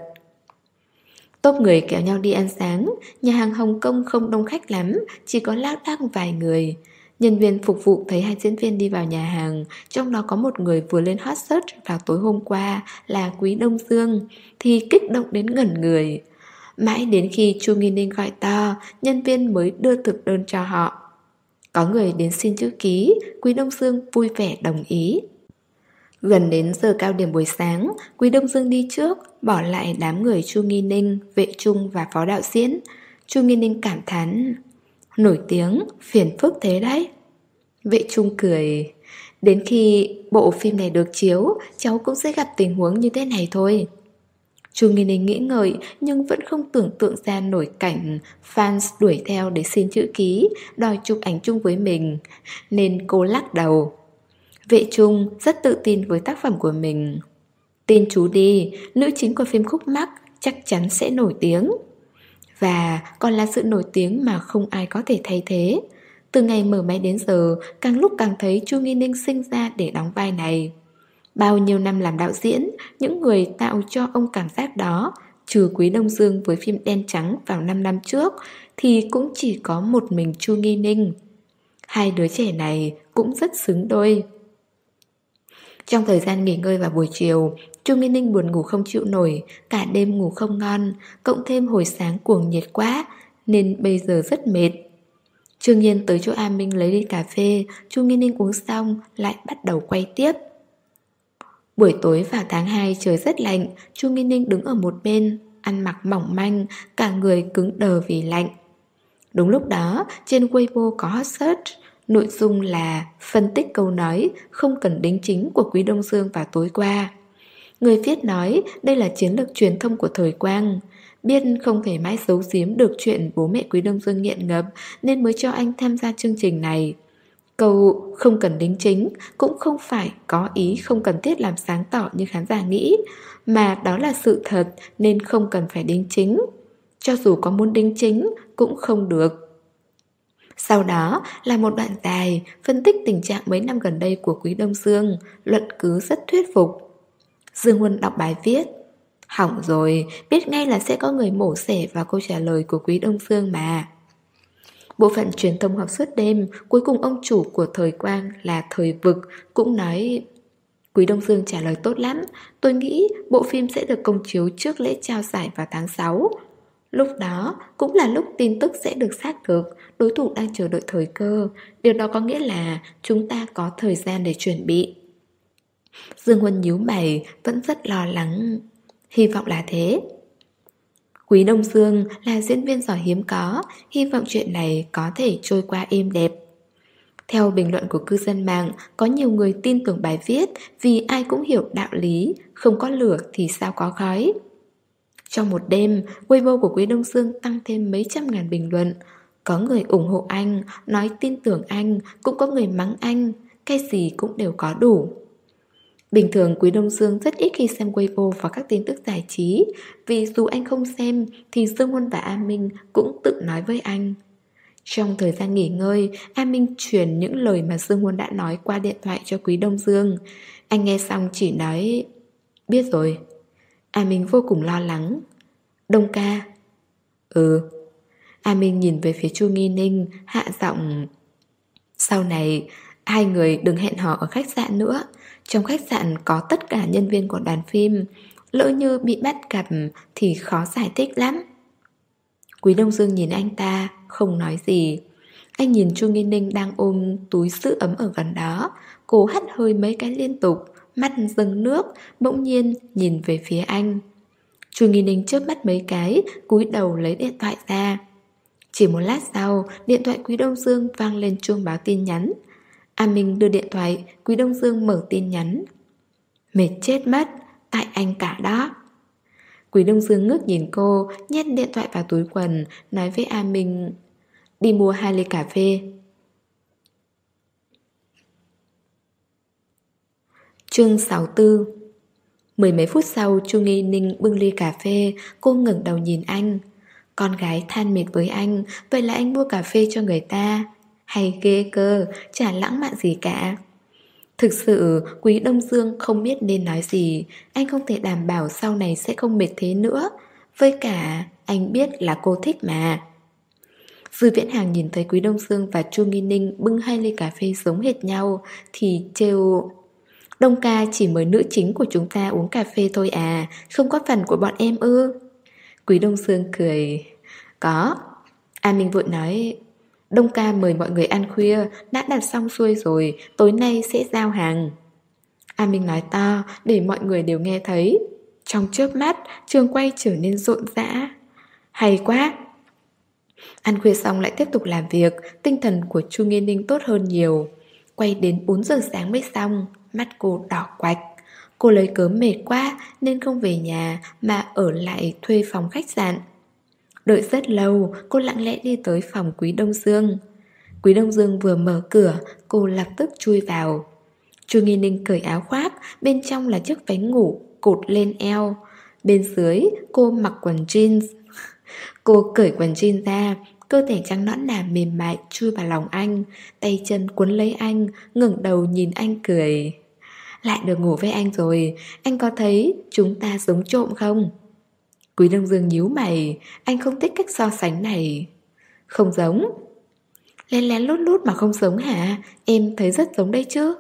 Tốp người kéo nhau đi ăn sáng. Nhà hàng Hồng Kông không đông khách lắm, chỉ có lác đác vài người. Nhân viên phục vụ thấy hai diễn viên đi vào nhà hàng, trong đó có một người vừa lên hot search vào tối hôm qua là Quý Đông Dương, thì kích động đến ngẩn người. Mãi đến khi Chu Nghi Ninh gọi to, nhân viên mới đưa thực đơn cho họ. Có người đến xin chữ ký, Quý Đông Dương vui vẻ đồng ý. Gần đến giờ cao điểm buổi sáng, Quý Đông Dương đi trước, bỏ lại đám người Chu Nghi Ninh, Vệ Trung và phó đạo diễn. Chu Nghi Ninh cảm thán: Nổi tiếng, phiền phức thế đấy. Vệ Trung cười. Đến khi bộ phim này được chiếu, cháu cũng sẽ gặp tình huống như thế này thôi. Chu Nghi Ninh nghĩ ngợi nhưng vẫn không tưởng tượng ra nổi cảnh fans đuổi theo để xin chữ ký, đòi chụp ảnh chung với mình, nên cô lắc đầu. Vệ Trung rất tự tin với tác phẩm của mình. Tin chú đi, nữ chính của phim Khúc Mắc chắc chắn sẽ nổi tiếng. Và còn là sự nổi tiếng mà không ai có thể thay thế. Từ ngày mở máy đến giờ, càng lúc càng thấy Chu Nghi Ninh sinh ra để đóng vai này. Bao nhiêu năm làm đạo diễn, những người tạo cho ông cảm giác đó, trừ Quý Đông Dương với phim Đen Trắng vào năm năm trước, thì cũng chỉ có một mình Chu Nghi Ninh. Hai đứa trẻ này cũng rất xứng đôi. Trong thời gian nghỉ ngơi vào buổi chiều, Chu Nghi Ninh buồn ngủ không chịu nổi, cả đêm ngủ không ngon, cộng thêm hồi sáng cuồng nhiệt quá, nên bây giờ rất mệt. Trương Nhiên tới chỗ A Minh lấy ly cà phê, Chu Nghi Ninh uống xong lại bắt đầu quay tiếp. Buổi tối vào tháng hai trời rất lạnh, Chu Nghi Ninh đứng ở một bên, ăn mặc mỏng manh, cả người cứng đờ vì lạnh. Đúng lúc đó, trên Weibo có hot search, nội dung là phân tích câu nói không cần đính chính của Quý Đông Dương vào tối qua. Người viết nói đây là chiến lược truyền thông của thời Quang. Biết không thể mãi giấu giếm được chuyện bố mẹ Quý Đông Dương nghiện ngập nên mới cho anh tham gia chương trình này. Câu không cần đính chính cũng không phải có ý không cần thiết làm sáng tỏ như khán giả nghĩ, mà đó là sự thật nên không cần phải đính chính. Cho dù có muốn đính chính cũng không được. Sau đó là một đoạn dài phân tích tình trạng mấy năm gần đây của Quý Đông Dương, luận cứ rất thuyết phục. Dương Huân đọc bài viết. Hỏng rồi, biết ngay là sẽ có người mổ xẻ vào câu trả lời của Quý Đông Dương mà. Bộ phận truyền thông học suốt đêm, cuối cùng ông chủ của thời Quang là Thời Vực cũng nói: Quý Đông Dương trả lời tốt lắm, tôi nghĩ bộ phim sẽ được công chiếu trước lễ trao giải vào tháng sáu. Lúc đó cũng là lúc tin tức sẽ được xác thực, đối thủ đang chờ đợi thời cơ. Điều đó có nghĩa là chúng ta có thời gian để chuẩn bị. Dương Huân nhíu mày, vẫn rất lo lắng. Hy vọng là thế. Quý Đông Dương là diễn viên giỏi hiếm có, hy vọng chuyện này có thể trôi qua êm đẹp. Theo bình luận của cư dân mạng, có nhiều người tin tưởng bài viết vì ai cũng hiểu đạo lý, không có lửa thì sao có khói. Trong một đêm, Weibo của Quý Đông Dương tăng thêm mấy trăm ngàn bình luận. Có người ủng hộ anh, nói tin tưởng anh, cũng có người mắng anh, cái gì cũng đều có đủ. Bình thường Quý Đông Dương rất ít khi xem Weibo và các tin tức giải trí, vì dù anh không xem thì Dương Huân và A Minh cũng tự nói với anh. Trong thời gian nghỉ ngơi, A Minh truyền những lời mà Dương Huân đã nói qua điện thoại cho Quý Đông Dương. Anh nghe xong chỉ nói: biết rồi. A Minh vô cùng lo lắng. Đông ca. Ừ. A Minh nhìn về phía Chu Nghi Ninh, hạ giọng: sau này hai người đừng hẹn hò ở khách sạn nữa. Trong khách sạn có tất cả nhân viên của đoàn phim, lỡ như bị bắt gặp thì khó giải thích lắm. Quý Đông Dương nhìn anh ta, không nói gì. Anh nhìn Chu Nghi Ninh đang ôm túi sữa ấm ở gần đó, cô hắt hơi mấy cái liên tục, mắt dâng nước, bỗng nhiên nhìn về phía anh. Chu Nghi Ninh chớp mắt mấy cái, cúi đầu lấy điện thoại ra. Chỉ một lát sau, điện thoại Quý Đông Dương vang lên chuông báo tin nhắn. A Minh đưa điện thoại, Quý Đông Dương mở tin nhắn. Mệt chết mất, tại anh cả đó. Quý Đông Dương ngước nhìn cô, nhét điện thoại vào túi quần, nói với A Minh: đi mua hai ly cà phê. Chương sáu mươi tư. Mười mấy phút sau, Chu Nghi Ninh bưng ly cà phê, cô ngẩng đầu nhìn anh. Con gái than mệt với anh, vậy là anh mua cà phê cho người ta. Hay ghê cơ, chả lãng mạn gì cả. Thực sự Quý Đông Dương không biết nên nói gì. Anh không thể đảm bảo sau này sẽ không mệt thế nữa. Với cả anh biết là cô thích mà. Dư Viễn Hàng nhìn thấy Quý Đông Dương và Chu Nghi Ninh bưng hai ly cà phê giống hệt nhau thì trêu: Đông ca chỉ mời nữ chính của chúng ta uống cà phê thôi à, không có phần của bọn em ư? Quý Đông Dương cười: có. A Minh vội nói: Đông ca mời mọi người ăn khuya, đã đặt xong xuôi rồi, tối nay sẽ giao hàng. A Minh nói to để mọi người đều nghe thấy. Trong chớp mắt, trường quay trở nên rộn rã. Hay quá. Ăn khuya xong lại tiếp tục làm việc, tinh thần của Chu Nghiên Ninh tốt hơn nhiều. Quay đến bốn giờ sáng mới xong, mắt cô đỏ quạch. Cô lấy cớ mệt quá nên không về nhà mà ở lại thuê phòng khách sạn. Đợi rất lâu, cô lặng lẽ đi tới phòng Quý Đông Dương. Quý Đông Dương vừa mở cửa, cô lập tức chui vào. Chu Nghi Ninh cởi áo khoác, bên trong là chiếc váy ngủ cột lên eo. Bên dưới, cô mặc quần jeans. Cô cởi quần jean ra, cơ thể trắng nõn nà mềm mại chui vào lòng anh, tay chân cuốn lấy anh, ngẩng đầu nhìn anh cười. Lại được ngủ với anh rồi, anh có thấy chúng ta giống trộm không? Quý Đông Dương nhíu mày, anh không thích cách so sánh này. Không giống. Lén lén lút lút mà không giống hả? Em thấy rất giống đây chứ.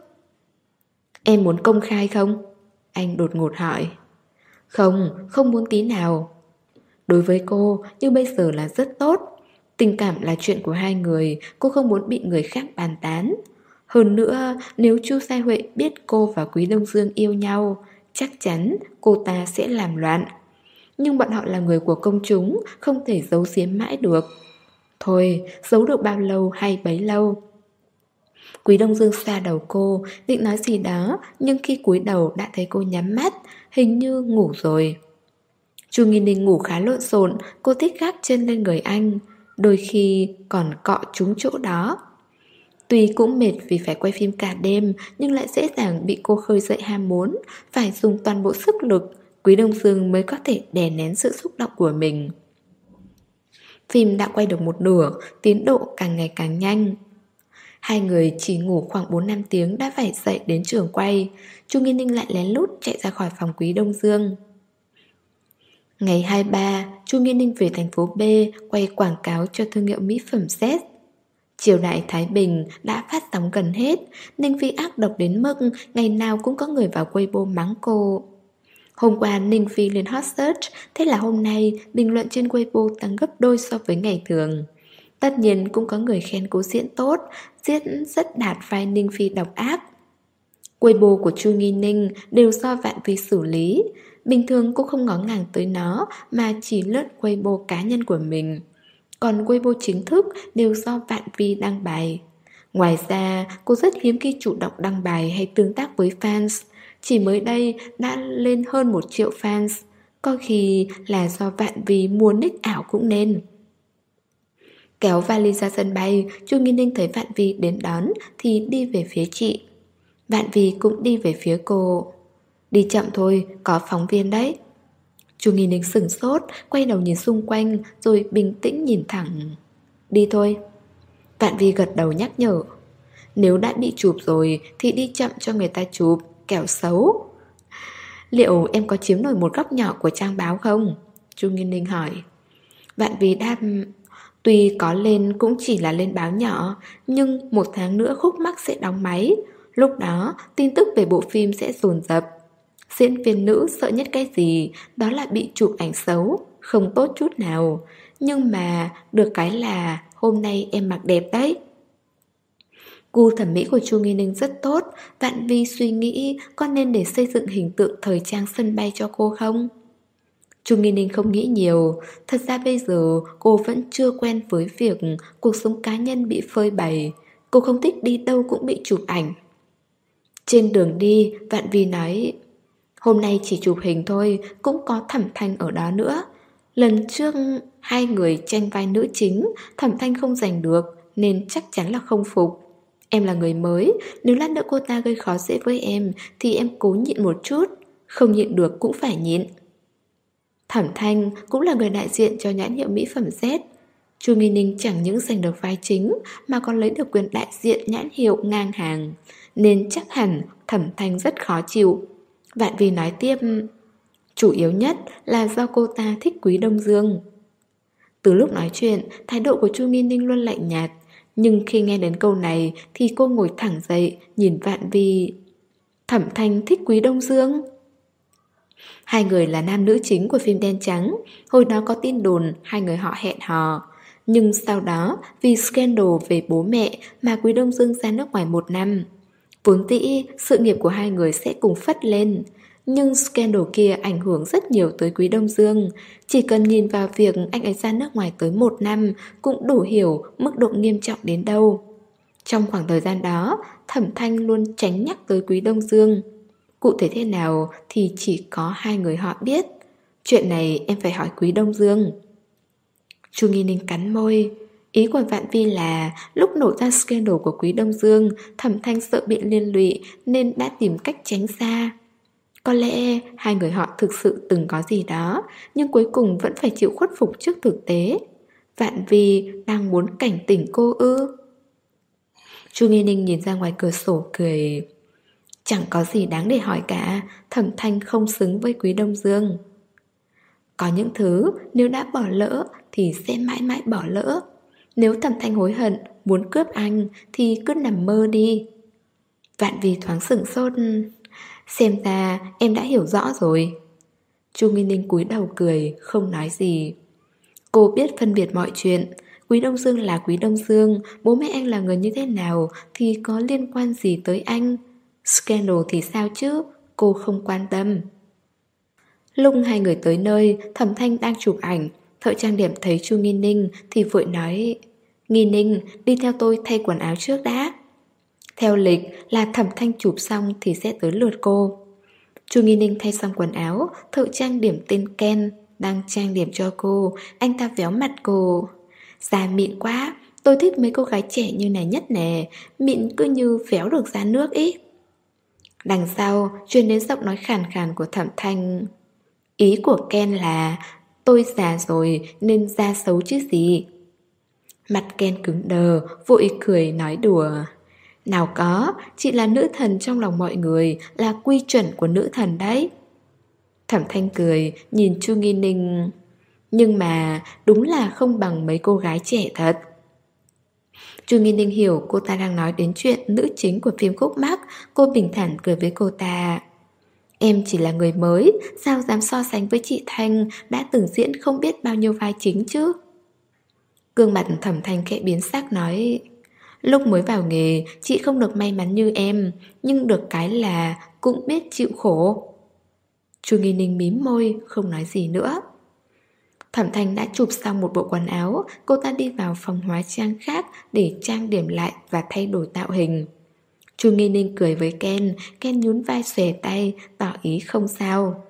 Em muốn công khai không? Anh đột ngột hỏi. Không, không muốn tí nào. Đối với cô, như bây giờ là rất tốt. Tình cảm là chuyện của hai người, cô không muốn bị người khác bàn tán. Hơn nữa, nếu Chu Sai Huệ biết cô và Quý Đông Dương yêu nhau, chắc chắn cô ta sẽ làm loạn. Nhưng bọn họ là người của công chúng, không thể giấu giếm mãi được. Thôi, giấu được bao lâu hay bấy lâu. Quý Đông Dương xoa đầu cô, định nói gì đó, nhưng khi cúi đầu đã thấy cô nhắm mắt, hình như ngủ rồi. Chu Nghi Ninh ngủ khá lộn xộn, cô thích gác chân lên người anh, đôi khi còn cọ trúng chỗ đó. Tuy cũng mệt vì phải quay phim cả đêm, nhưng lại dễ dàng bị cô khơi dậy ham muốn, phải dùng toàn bộ sức lực, Quý Đông Dương mới có thể đè nén sự xúc động của mình. Phim đã quay được một nửa, tiến độ càng ngày càng nhanh. Hai người chỉ ngủ khoảng bốn năm tiếng đã phải dậy đến trường quay. Chu Nghi Ninh lại lén lút chạy ra khỏi phòng Quý Đông Dương. Ngày hai mươi ba, Chu Nghi Ninh về thành phố B quay quảng cáo cho thương hiệu mỹ phẩm Z. Triều đại Thái Bình đã phát sóng gần hết, Ninh Phi ác độc đến mức ngày nào cũng có người vào Weibo mắng cô. Hôm qua Ninh Phi lên hot search, thế là hôm nay bình luận trên Weibo tăng gấp đôi so với ngày thường. Tất nhiên cũng có người khen cô diễn tốt, diễn rất đạt vai Ninh Phi độc ác. Weibo của Chu Nghi Ninh đều do Vạn Vi xử lý. Bình thường cô không ngó ngàng tới nó mà chỉ lướt Weibo cá nhân của mình. Còn Weibo chính thức đều do Vạn Vi đăng bài. Ngoài ra, cô rất hiếm khi chủ động đăng bài hay tương tác với fans. Chỉ mới đây đã lên hơn một triệu fans. Có khi là do Vạn Vi mua nick ảo cũng nên. Kéo vali ra sân bay, Chu Nghi Ninh thấy Vạn Vi đến đón thì đi về phía chị. Vạn Vi cũng đi về phía cô. Đi chậm thôi, có phóng viên đấy. Chu Nghi Ninh sửng sốt, quay đầu nhìn xung quanh rồi bình tĩnh nhìn thẳng. Đi thôi. Vạn Vi gật đầu nhắc nhở. Nếu đã bị chụp rồi thì đi chậm cho người ta chụp, kẻo xấu. Liệu em có chiếm nổi một góc nhỏ của trang báo không? Chu Nghi Ninh hỏi. Vạn Vi đáp. Tuy có lên cũng chỉ là lên báo nhỏ, nhưng một tháng nữa khúc mắc sẽ đóng máy. Lúc đó tin tức về bộ phim sẽ dồn dập. Diễn viên nữ sợ nhất cái gì? Đó là bị chụp ảnh xấu, không tốt chút nào. Nhưng mà được cái là hôm nay em mặc đẹp đấy. Gu thẩm mỹ của Chu Nghi Ninh rất tốt. Vạn Vi suy nghĩ có nên để xây dựng hình tượng thời trang sân bay cho cô không? Chu Nghi Ninh không nghĩ nhiều. Thật ra bây giờ cô vẫn chưa quen với việc cuộc sống cá nhân bị phơi bày. Cô không thích đi đâu cũng bị chụp ảnh. Trên đường đi, Vạn Vi nói, hôm nay chỉ chụp hình thôi, cũng có Thẩm Thanh ở đó nữa. Lần trước hai người tranh vai nữ chính, Thẩm Thanh không giành được nên chắc chắn là không phục. Em là người mới, nếu lát nữa cô ta gây khó dễ với em thì em cố nhịn một chút, không nhịn được cũng phải nhịn. Thẩm Thanh cũng là người đại diện cho nhãn hiệu mỹ phẩm Z. Chu Nghi Ninh chẳng những giành được vai chính mà còn lấy được quyền đại diện nhãn hiệu ngang hàng, nên chắc hẳn Thẩm Thanh rất khó chịu. Vạn Vi nói tiếp, chủ yếu nhất là do cô ta thích Quý Đông Dương. Từ lúc nói chuyện, thái độ của Chu Nghi Ninh luôn lạnh nhạt, nhưng khi nghe đến câu này thì cô ngồi thẳng dậy, nhìn Vạn Vi. Thẩm Thanh thích Quý Đông Dương? Hai người là nam nữ chính của phim Đen Trắng. Hồi đó có tin đồn hai người họ hẹn hò. Nhưng sau đó vì scandal về bố mẹ mà Quý Đông Dương ra nước ngoài một năm. Vốn dĩ sự nghiệp của hai người sẽ cùng phất lên. Nhưng scandal kia ảnh hưởng rất nhiều tới Quý Đông Dương. Chỉ cần nhìn vào việc anh ấy ra nước ngoài tới một năm cũng đủ hiểu mức độ nghiêm trọng đến đâu. Trong khoảng thời gian đó, Thẩm Thanh luôn tránh nhắc tới Quý Đông Dương. Cụ thể thế nào thì chỉ có hai người họ biết. Chuyện này em phải hỏi Quý Đông Dương. Chu Nghi Ninh cắn môi. Ý của Vạn Vi là lúc nổ ra scandal của Quý Đông Dương, Thẩm Thanh sợ bị liên lụy nên đã tìm cách tránh xa. Có lẽ hai người họ thực sự từng có gì đó, nhưng cuối cùng vẫn phải chịu khuất phục trước thực tế. Vạn Vi đang muốn cảnh tỉnh cô ư? Chu Nghi Ninh nhìn ra ngoài cửa sổ cười. Chẳng có gì đáng để hỏi cả, Thẩm Thanh không xứng với Quý Đông Dương. Có những thứ nếu đã bỏ lỡ thì sẽ mãi mãi bỏ lỡ. Nếu Thẩm Thanh hối hận muốn cướp anh thì cứ nằm mơ đi. Vạn Vi thoáng sửng sốt. Xem ra em đã hiểu rõ rồi. Chu Nghi Ninh cúi đầu cười, không nói gì. Cô biết phân biệt mọi chuyện. Quý Đông Dương là Quý Đông Dương, bố mẹ anh là người như thế nào thì có liên quan gì tới anh. Scandal thì sao chứ, cô không quan tâm. Lúc hai người tới nơi, Thẩm Thanh đang chụp ảnh. Thợ trang điểm thấy Chu Nghi Ninh thì vội nói: Nghi Ninh, đi theo tôi thay quần áo trước đã. Theo lịch là Thẩm Thanh chụp xong thì sẽ tới lượt cô. Chu Nghi Ninh thay xong quần áo, thợ trang điểm tên Ken đang trang điểm cho cô. Anh ta véo mặt cô. Da mịn quá, tôi thích mấy cô gái trẻ như này nhất nè. Mịn cứ như véo được ra nước ý. Đằng sau truyền đến giọng nói khàn khàn của Thẩm Thanh. Ý của Ken là tôi già rồi nên da xấu chứ gì. Mặt Ken cứng đờ, vội cười nói đùa. Nào có, chị là nữ thần trong lòng mọi người, là quy chuẩn của nữ thần đấy. Thẩm Thanh cười, nhìn Chu Nghi Ninh. Nhưng mà đúng là không bằng mấy cô gái trẻ thật. Chu Nghi Ninh hiểu cô ta đang nói đến chuyện nữ chính của phim Khúc Mắc. Cô bình thản cười với cô ta. Em chỉ là người mới, sao dám so sánh với chị Thanh đã từng diễn không biết bao nhiêu vai chính chứ. Gương mặt Thẩm Thanh khẽ biến sắc nói: Lúc mới vào nghề, chị không được may mắn như em, nhưng được cái là cũng biết chịu khổ. Chu Nghi Ninh mím môi, không nói gì nữa. Thẩm Thanh đã chụp xong một bộ quần áo, cô ta đi vào phòng hóa trang khác để trang điểm lại và thay đổi tạo hình. Chu Nghi Ninh cười với Ken, Ken nhún vai xòe tay, tỏ ý không sao.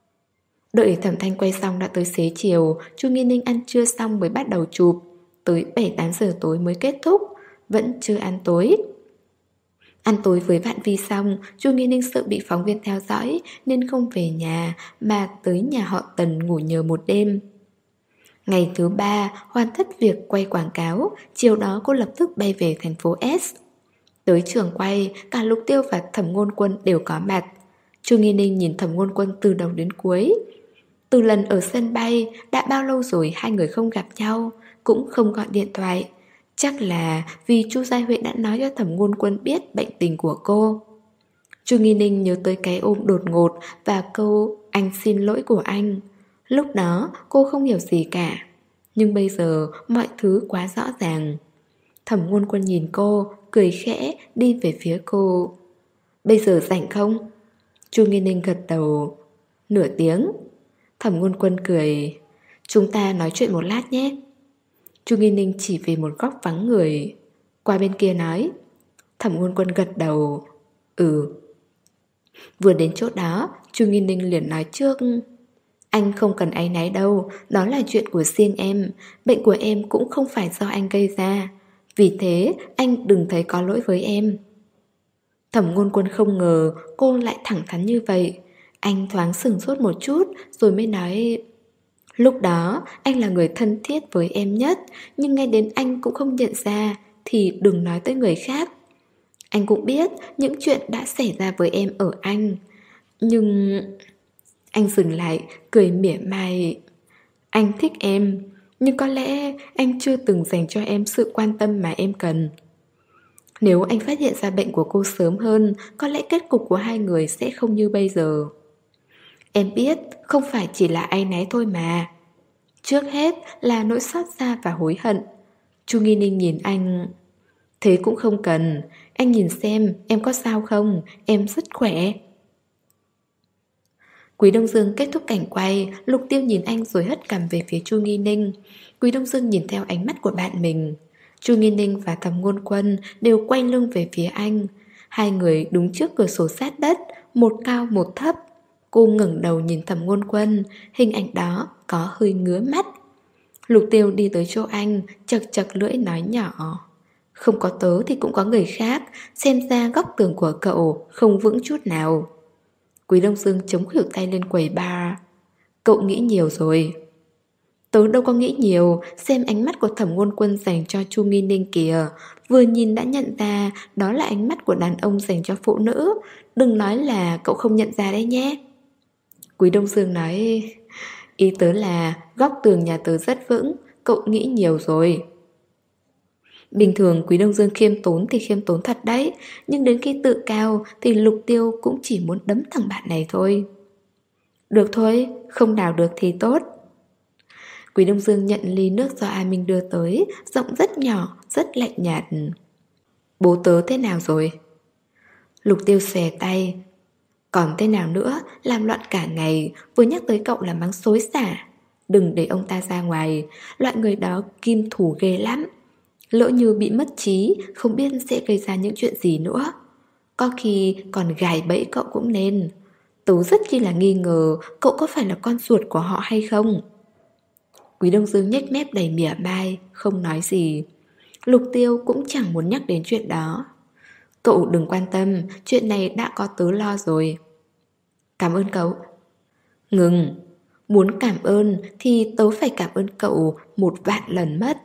Đợi Thẩm Thanh quay xong đã tới xế chiều, Chu Nghi Ninh ăn trưa xong mới bắt đầu chụp. Tới bảy tám giờ tối mới kết thúc, vẫn chưa ăn tối. Ăn tối với Vạn Vi xong, Chu Nghi Ninh sợ bị phóng viên theo dõi nên không về nhà mà tới nhà họ Tần ngủ nhờ một đêm. Ngày thứ ba, hoàn tất việc quay quảng cáo, chiều đó cô lập tức bay về thành phố S. Tới trường quay, cả Lục Tiêu và Thẩm Ngôn Quân đều có mặt. Chu Nghi Ninh nhìn Thẩm Ngôn Quân từ đầu đến cuối. Từ lần ở sân bay, đã bao lâu rồi hai người không gặp nhau, cũng không gọi điện thoại. Chắc là vì Chu Giai Huệ đã nói cho Thẩm Ngôn Quân biết bệnh tình của cô. Chu Nghi Ninh nhớ tới cái ôm đột ngột và câu anh xin lỗi của anh. Lúc đó cô không hiểu gì cả, nhưng bây giờ mọi thứ quá rõ ràng. Thẩm Ngôn Quân nhìn cô, cười khẽ đi về phía cô. Bây giờ rảnh không? Chu Nghi Ninh gật đầu. Nửa tiếng. Thẩm Ngôn Quân cười. Chúng ta nói chuyện một lát nhé. Chu Nghi Ninh chỉ về một góc vắng người. Qua bên kia nói. Thẩm Ngôn Quân gật đầu. Ừ. Vừa đến chỗ đó, Chu Nghi Ninh liền nói trước. Anh không cần áy náy đâu, đó là chuyện của riêng em. Bệnh của em cũng không phải do anh gây ra. Vì thế anh đừng thấy có lỗi với em. Thẩm Ngôn Quân không ngờ cô lại thẳng thắn như vậy. Anh thoáng sửng sốt một chút rồi mới nói. Lúc đó anh là người thân thiết với em nhất, nhưng ngay đến anh cũng không nhận ra thì đừng nói tới người khác. Anh cũng biết những chuyện đã xảy ra với em ở anh. Nhưng... Anh dừng lại, cười mỉa mai. Anh thích em, nhưng có lẽ anh chưa từng dành cho em sự quan tâm mà em cần. Nếu anh phát hiện ra bệnh của cô sớm hơn, có lẽ kết cục của hai người sẽ không như bây giờ. Em biết không phải chỉ là áy náy thôi mà. Trước hết là nỗi xót xa và hối hận. Chu Nghi Ninh nhìn anh. Thế cũng không cần. Anh nhìn xem em có sao không. Em rất khỏe. Quý Đông Dương kết thúc cảnh quay, Lục Tiêu nhìn anh rồi hất cằm về phía Chu Nghi Ninh. Quý Đông Dương nhìn theo ánh mắt của bạn mình. Chu Nghi Ninh và Thẩm Ngôn Quân đều quay lưng về phía anh. Hai người đứng trước cửa sổ sát đất, một cao một thấp. Cô ngẩng đầu nhìn Thẩm Ngôn Quân, hình ảnh đó có hơi ngứa mắt. Lục Tiêu đi tới chỗ anh, chật chật lưỡi nói nhỏ: không có tớ thì cũng có người khác, xem ra góc tường của cậu không vững chút nào. Quý Đông Dương chống khuỷu tay lên quầy bar. Cậu nghĩ nhiều rồi. Tớ đâu có nghĩ nhiều, xem ánh mắt của Thẩm Ngôn Quân dành cho Chu Nghi Ninh kìa. Vừa nhìn đã nhận ra đó là ánh mắt của đàn ông dành cho phụ nữ. Đừng nói là cậu không nhận ra đấy nhé. Quý Đông Dương nói: ý tớ là góc tường nhà tớ rất vững, cậu nghĩ nhiều rồi. Bình thường Quý Đông Dương khiêm tốn thì khiêm tốn thật đấy, nhưng đến khi tự cao thì Lục Tiêu cũng chỉ muốn đấm thằng bạn này thôi. Được thôi, không đào được thì tốt. Quý Đông Dương nhận ly nước do A Minh đưa tới, giọng rất nhỏ, rất lạnh nhạt. Bố tớ thế nào rồi? Lục Tiêu xòe tay. Còn thế nào nữa, làm loạn cả ngày, vừa nhắc tới cậu là mắng xối xả. Đừng để ông ta ra ngoài, loại người đó kim thủ ghê lắm. Lỡ như bị mất trí, không biết sẽ gây ra những chuyện gì nữa. Có khi còn gài bẫy cậu cũng nên. Tớ rất chi là nghi ngờ cậu có phải là con ruột của họ hay không. Quý Đông Dương nhếch mép đầy mỉa mai, không nói gì. Lục Tiêu cũng chẳng muốn nhắc đến chuyện đó. Cậu đừng quan tâm, chuyện này đã có tớ lo rồi. Cảm ơn cậu. Ngừng. Muốn cảm ơn thì tớ phải cảm ơn cậu một vạn lần mất.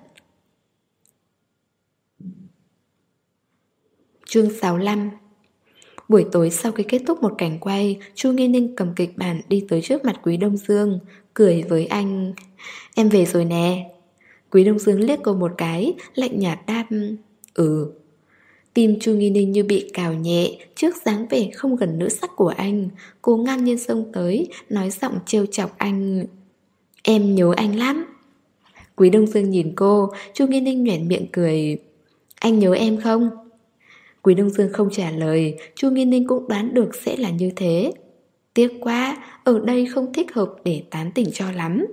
Chương sáu mươi lăm. Buổi tối sau khi kết thúc một cảnh quay, Chu Nghi Ninh cầm kịch bản đi tới trước mặt Quý Đông Dương, cười với anh. Em về rồi nè. Quý Đông Dương liếc cô một cái, lạnh nhạt đáp: Ừ. Tim Chu Nghi Ninh như bị cào nhẹ trước dáng vẻ không gần nữ sắc của anh. Cô ngang nhiên xông tới, nói giọng trêu chọc anh: Em nhớ anh lắm. Quý Đông Dương nhìn cô, Chu Nghi Ninh nhoẻn miệng cười: Anh nhớ em không? Quý Đông Dương không trả lời, Chu Nghi Ninh cũng đoán được sẽ là như thế. Tiếc quá, ở đây không thích hợp để tán tỉnh cho lắm.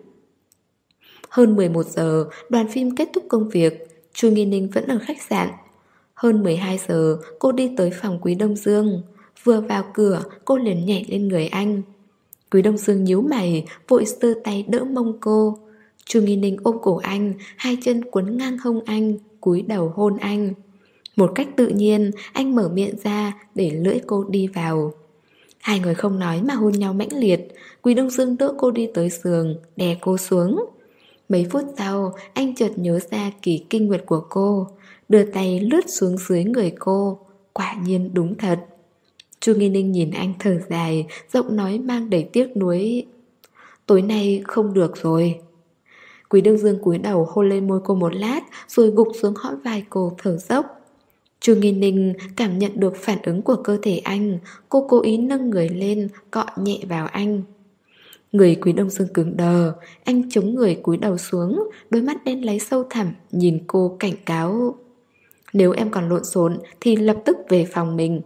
Hơn mười một giờ, đoàn phim kết thúc công việc, Chu Nghi Ninh vẫn ở khách sạn. Hơn mười hai giờ, cô đi tới phòng Quý Đông Dương. Vừa vào cửa, cô liền nhảy lên người anh. Quý Đông Dương nhíu mày, vội giơ tay đỡ mông cô. Chu Nghi Ninh ôm cổ anh, hai chân quấn ngang hông anh, cúi đầu hôn anh. Một cách tự nhiên, anh mở miệng ra để lưỡi cô đi vào. Hai người không nói mà hôn nhau mãnh liệt. Quý Đông Dương đỡ cô đi tới giường, đè cô xuống. Mấy phút sau, anh chợt nhớ ra kỳ kinh nguyệt của cô, đưa tay lướt xuống dưới người cô. Quả nhiên đúng thật. Chu Nghi Ninh nhìn anh thở dài, giọng nói mang đầy tiếc nuối: Tối nay không được rồi. Quý Đông Dương cúi đầu hôn lên môi cô một lát, rồi gục xuống hõm vai cô thở dốc. Chu Nghi Ninh cảm nhận được phản ứng của cơ thể anh. Cô cố ý nâng người lên, cọ nhẹ vào anh. Người Quý Đông Dương cứng đờ. Anh chống người cúi đầu xuống, đôi mắt đen láy sâu thẳm nhìn cô cảnh cáo: Nếu em còn lộn xộn thì lập tức về phòng mình.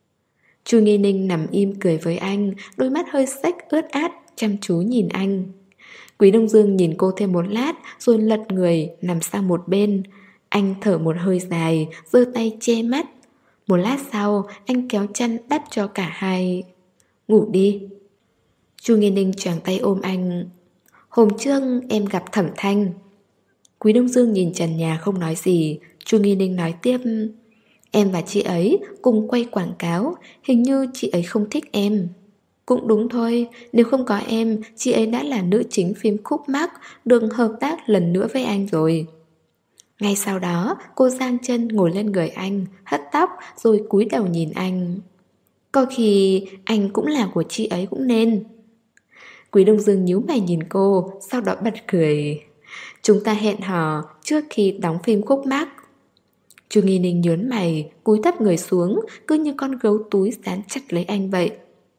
Chu Nghi Ninh nằm im cười với anh, đôi mắt hơi xếch ướt át chăm chú nhìn anh. Quý Đông Dương nhìn cô thêm một lát, rồi lật người nằm sang một bên. Anh thở một hơi dài, giơ tay che mắt. Một lát sau, anh kéo chăn đắp cho cả hai. Ngủ đi. Chu Nghi Ninh choàng tay ôm anh. Hôm trước em gặp Thẩm Thanh. Quý Đông Dương nhìn trần nhà không nói gì. Chu Nghi Ninh nói tiếp: Em và chị ấy cùng quay quảng cáo, hình như chị ấy không thích em. Cũng đúng thôi, nếu không có em, chị ấy đã là nữ chính phim Khúc Mắc, được hợp tác lần nữa với anh rồi. Ngay sau đó, cô giang chân ngồi lên người anh, hất tóc rồi cúi đầu nhìn anh. Có khi anh cũng là của chị ấy cũng nên. Quý Đông Dương nhíu mày nhìn cô, sau đó bật cười. Chúng ta hẹn hò trước khi đóng phim Khúc Mắc. Chu Nghi Ninh nhớn mày, cúi thấp người xuống, cứ như con gấu túi dán chặt lấy anh vậy.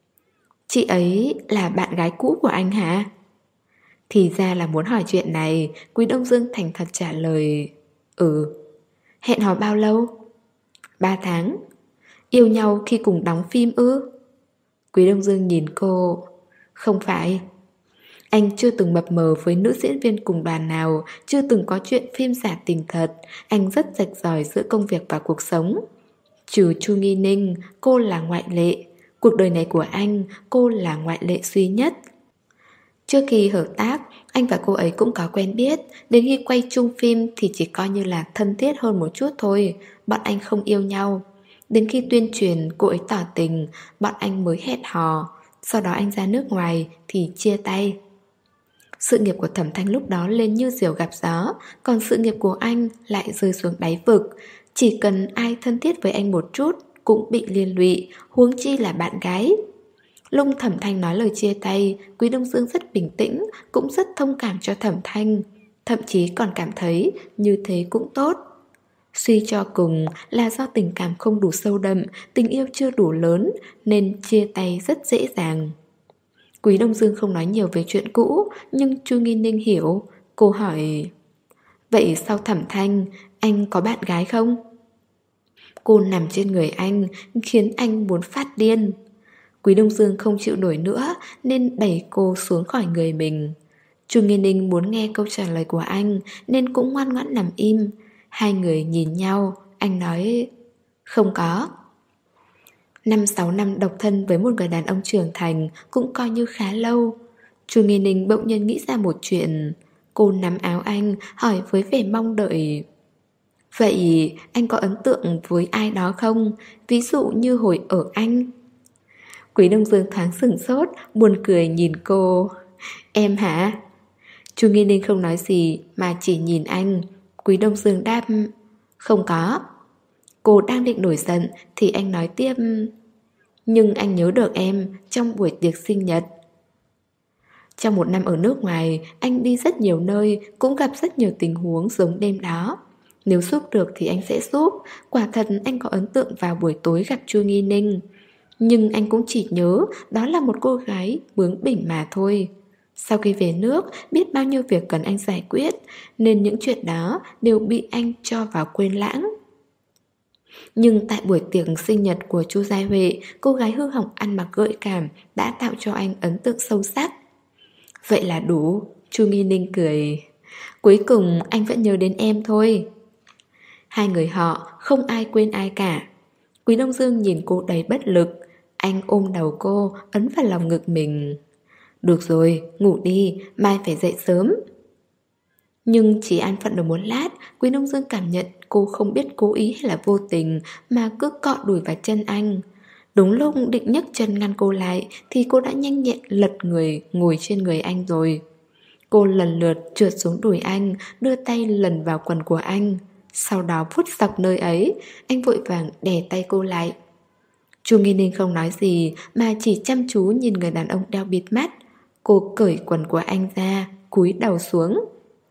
Chị ấy là bạn gái cũ của anh hả? Thì ra là muốn hỏi chuyện này. Quý Đông Dương thành thật trả lời: Ừ. Hẹn hò bao lâu? Ba tháng. Yêu nhau khi cùng đóng phim ư? Quý Đông Dương nhìn cô. Không phải. Anh chưa từng mập mờ với nữ diễn viên cùng đoàn nào, chưa từng có chuyện phim giả tình thật. Anh rất rạch ròi giữa công việc và cuộc sống. Trừ Chu Nghi Ninh, cô là ngoại lệ. Cuộc đời này của anh, cô là ngoại lệ duy nhất. Trước khi hợp tác, anh và cô ấy cũng có quen biết. Đến khi quay chung phim thì chỉ coi như là thân thiết hơn một chút thôi. Bọn anh không yêu nhau. Đến khi tuyên truyền cô ấy tỏ tình, bọn anh mới hẹn hò. Sau đó anh ra nước ngoài thì chia tay. Sự nghiệp của Thẩm Thanh lúc đó lên như diều gặp gió, còn sự nghiệp của anh lại rơi xuống đáy vực. Chỉ cần ai thân thiết với anh một chút cũng bị liên lụy, huống chi là bạn gái. Lúc Thẩm Thanh nói lời chia tay, Quý Đông Dương rất bình tĩnh, cũng rất thông cảm cho Thẩm Thanh. Thậm chí còn cảm thấy như thế cũng tốt. Suy cho cùng là do tình cảm không đủ sâu đậm, tình yêu chưa đủ lớn, nên chia tay rất dễ dàng. Quý Đông Dương không nói nhiều về chuyện cũ, nhưng Chu Nghi Ninh hiểu. Cô hỏi: vậy sau Thẩm Thanh, anh có bạn gái không? Cô nằm trên người anh, khiến anh muốn phát điên. Quý Đông Dương không chịu nổi nữa, nên đẩy cô xuống khỏi người mình. Chu Nghi Ninh muốn nghe câu trả lời của anh, nên cũng ngoan ngoãn nằm im. Hai người nhìn nhau, anh nói: không có. Năm sáu năm độc thân với một người đàn ông trưởng thành cũng coi như khá lâu. Chu Nghi Ninh bỗng nhiên nghĩ ra một chuyện. Cô nắm áo anh, hỏi với vẻ mong đợi: vậy anh có ấn tượng với ai đó không? Ví dụ như hồi ở Anh. Quý Đông Dương thoáng sửng sốt, buồn cười nhìn cô. Em hả? Chu Nghi Ninh không nói gì mà chỉ nhìn anh. Quý Đông Dương đáp: không có. Cô đang định nổi giận thì anh nói tiếp: nhưng anh nhớ được em trong buổi tiệc sinh nhật. Trong một năm ở nước ngoài, anh đi rất nhiều nơi, cũng gặp rất nhiều tình huống giống đêm đó. Nếu giúp được thì anh sẽ giúp. Quả thật anh có ấn tượng vào buổi tối gặp Chu Nghi Ninh. Nhưng anh cũng chỉ nhớ đó là một cô gái bướng bỉnh mà thôi. Sau khi về nước, biết bao nhiêu việc cần anh giải quyết, nên những chuyện đó đều bị anh cho vào quên lãng. Nhưng tại buổi tiệc sinh nhật của Chu Giai Huệ, cô gái hư hỏng ăn mặc gợi cảm đã tạo cho anh ấn tượng sâu sắc. Vậy là đủ. Chu Nghi Ninh cười. Cuối cùng anh vẫn nhớ đến em thôi. Hai người họ không ai quên ai cả. Quý Đông Dương nhìn cô đầy bất lực. Anh ôm đầu cô, ấn vào lòng ngực mình. Được rồi, ngủ đi, mai phải dậy sớm. Nhưng chỉ an phận được một lát, Quý Đông Dương cảm nhận cô không biết cố ý hay là vô tình mà cứ cọ đùi vào chân anh. Đúng lúc định nhấc chân ngăn cô lại thì cô đã nhanh nhẹn lật người ngồi trên người anh rồi. Cô lần lượt trượt xuống đùi anh, đưa tay lần vào quần của anh. Sau đó vuốt dọc nơi ấy, anh vội vàng đè tay cô lại. Chu Nghi Ninh không nói gì mà chỉ chăm chú nhìn người đàn ông đeo bịt mắt. Cô cởi quần của anh ra, cúi đầu xuống.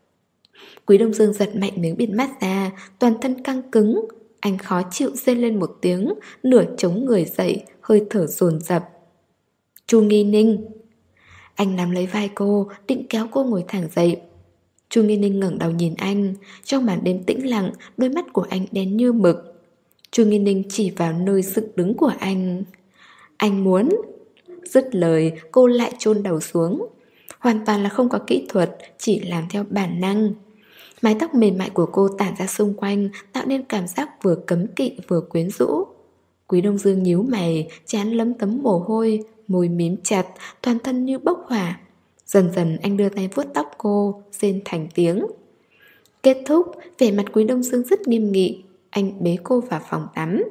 Quý Đông Dương giật mạnh miếng bịt mắt ra, toàn thân căng cứng. Anh khó chịu rên lên một tiếng, nửa chống người dậy, hơi thở dồn dập. Chu Nghi Ninh. Anh nắm lấy vai cô, định kéo cô ngồi thẳng dậy. Chu Nghi Ninh ngẩng đầu nhìn anh. Trong màn đêm tĩnh lặng, đôi mắt của anh đen như mực. Chu Nghi Ninh chỉ vào nơi dựng đứng của anh. Anh muốn. Dứt lời, cô lại chôn đầu xuống. Hoàn toàn là không có kỹ thuật, chỉ làm theo bản năng. Mái tóc mềm mại của cô tản ra xung quanh, tạo nên cảm giác vừa cấm kỵ vừa quyến rũ. Quý Đông Dương nhíu mày, trán lấm tấm mồ hôi, môi mím chặt, toàn thân như bốc hỏa. Dần dần anh đưa tay vuốt tóc cô, rên thành tiếng. Kết thúc, vẻ mặt Quý Đông Dương rất nghiêm nghị. Anh bế cô vào phòng tắm.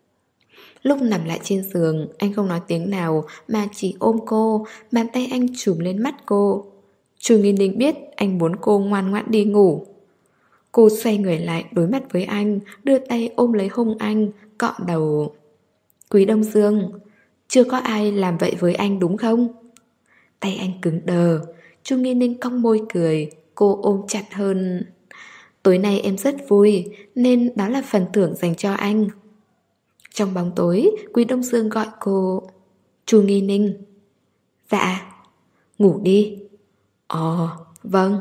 Lúc nằm lại trên giường, anh không nói tiếng nào mà chỉ ôm cô, bàn tay anh chùm lên mắt cô. Chu Nghi Ninh biết anh muốn cô ngoan ngoãn đi ngủ. Cô xoay người lại đối mặt với anh, đưa tay ôm lấy hông anh, cọ đầu. Quý Đông Dương, chưa có ai làm vậy với anh đúng không? Tay anh cứng đờ. Chu Nghi Ninh cong môi cười, cô ôm chặt hơn. Tối nay em rất vui, nên đó là phần thưởng dành cho anh. Trong bóng tối, Quý Đông Dương gọi cô. Chu Nghi Ninh. Dạ. Ngủ đi. Ồ, vâng.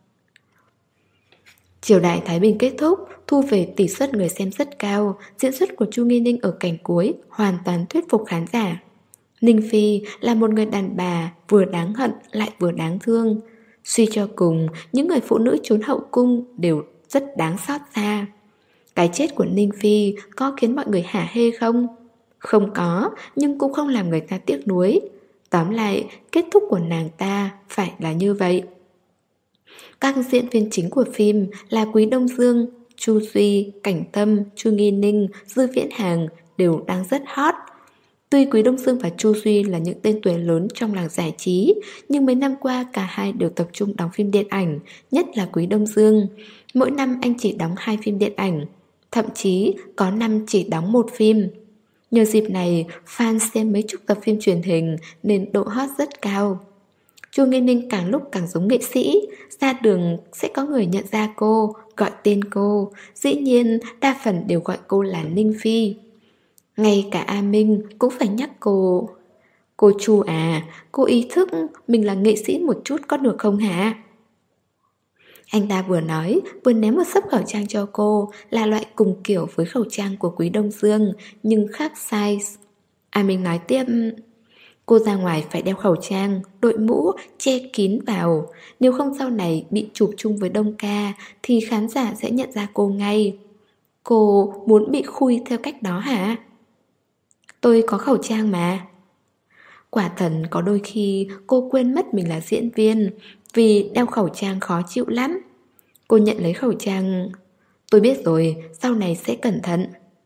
Triều đại Thái Bình kết thúc, thu về tỷ suất người xem rất cao. Diễn xuất của Chu Nghi Ninh ở cảnh cuối hoàn toàn thuyết phục khán giả. Ninh Phi là một người đàn bà vừa đáng hận lại vừa đáng thương. Suy cho cùng, những người phụ nữ trốn hậu cung đều rất đáng xót xa. Cái chết của Ninh Phi có khiến mọi người hả hê không? Không có, nhưng cũng không làm người ta tiếc nuối. Tóm lại, kết thúc của nàng ta phải là như vậy. Các diễn viên chính của phim là Quý Đông Dương, Chu Duy, Cảnh Tâm, Chu Nghi Ninh, Dư Viễn Hàng đều đang rất hot. Tuy Quý Đông Dương và Chu Duy là những tên tuổi lớn trong làng giải trí, nhưng mấy năm qua cả hai đều tập trung đóng phim điện ảnh, nhất là Quý Đông Dương. Mỗi năm anh chỉ đóng hai phim điện ảnh, thậm chí có năm chỉ đóng một phim. Nhờ dịp này, fan xem mấy chục tập phim truyền hình nên độ hot rất cao. Chu Nghi Ninh càng lúc càng giống nghệ sĩ, ra đường sẽ có người nhận ra cô, gọi tên cô. Dĩ nhiên, đa phần đều gọi cô là Ninh Phi. Ngay cả A Minh cũng phải nhắc cô. Cô Chu à, cô ý thức mình là nghệ sĩ một chút có được không hả? Anh ta vừa nói, vừa ném một xấp khẩu trang cho cô, là loại cùng kiểu với khẩu trang của Quý Đông Dương, nhưng khác size. A Minh nói tiếp, cô ra ngoài phải đeo khẩu trang, đội mũ, che kín vào. Nếu không sau này bị chụp chung với Đông Ca thì khán giả sẽ nhận ra cô ngay. Cô muốn bị khui theo cách đó hả? Tôi có khẩu trang mà. Quả thần có đôi khi cô quên mất mình là diễn viên, vì đeo khẩu trang khó chịu lắm. Cô nhận lấy khẩu trang. Tôi biết rồi, sau này sẽ cẩn thận.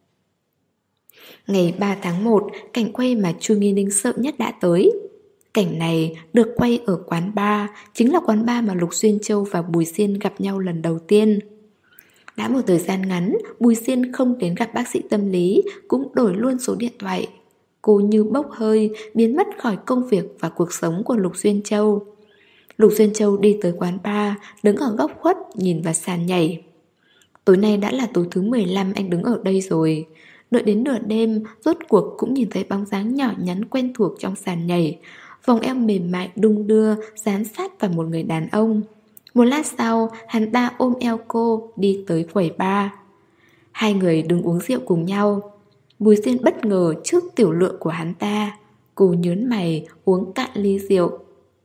Ngày ba tháng một, cảnh quay mà Chu Nghi Ninh sợ nhất đã tới. Cảnh này được quay ở quán bar, chính là quán bar mà Lục Xuyên Châu và Bùi Xiên gặp nhau lần đầu tiên. Đã một thời gian ngắn, Bùi Xiên không đến gặp bác sĩ tâm lý, cũng đổi luôn số điện thoại. Cô như bốc hơi, biến mất khỏi công việc và cuộc sống của Lục Xuyên Châu. Lục Xuyên Châu đi tới quán bar, đứng ở góc khuất nhìn vào sàn nhảy. Tối nay đã là tối thứ mười lăm anh đứng ở đây rồi. Đợi đến nửa đêm, rốt cuộc cũng nhìn thấy bóng dáng nhỏ nhắn quen thuộc trong sàn nhảy. Vòng eo mềm mại đung đưa, dán sát vào một người đàn ông. Một lát sau, hắn ta ôm eo cô đi tới quầy bar. Hai người đứng uống rượu cùng nhau. Bùi Xiên bất ngờ trước tiểu lượng của hắn ta. Cô nhớn mày uống cạn ly rượu.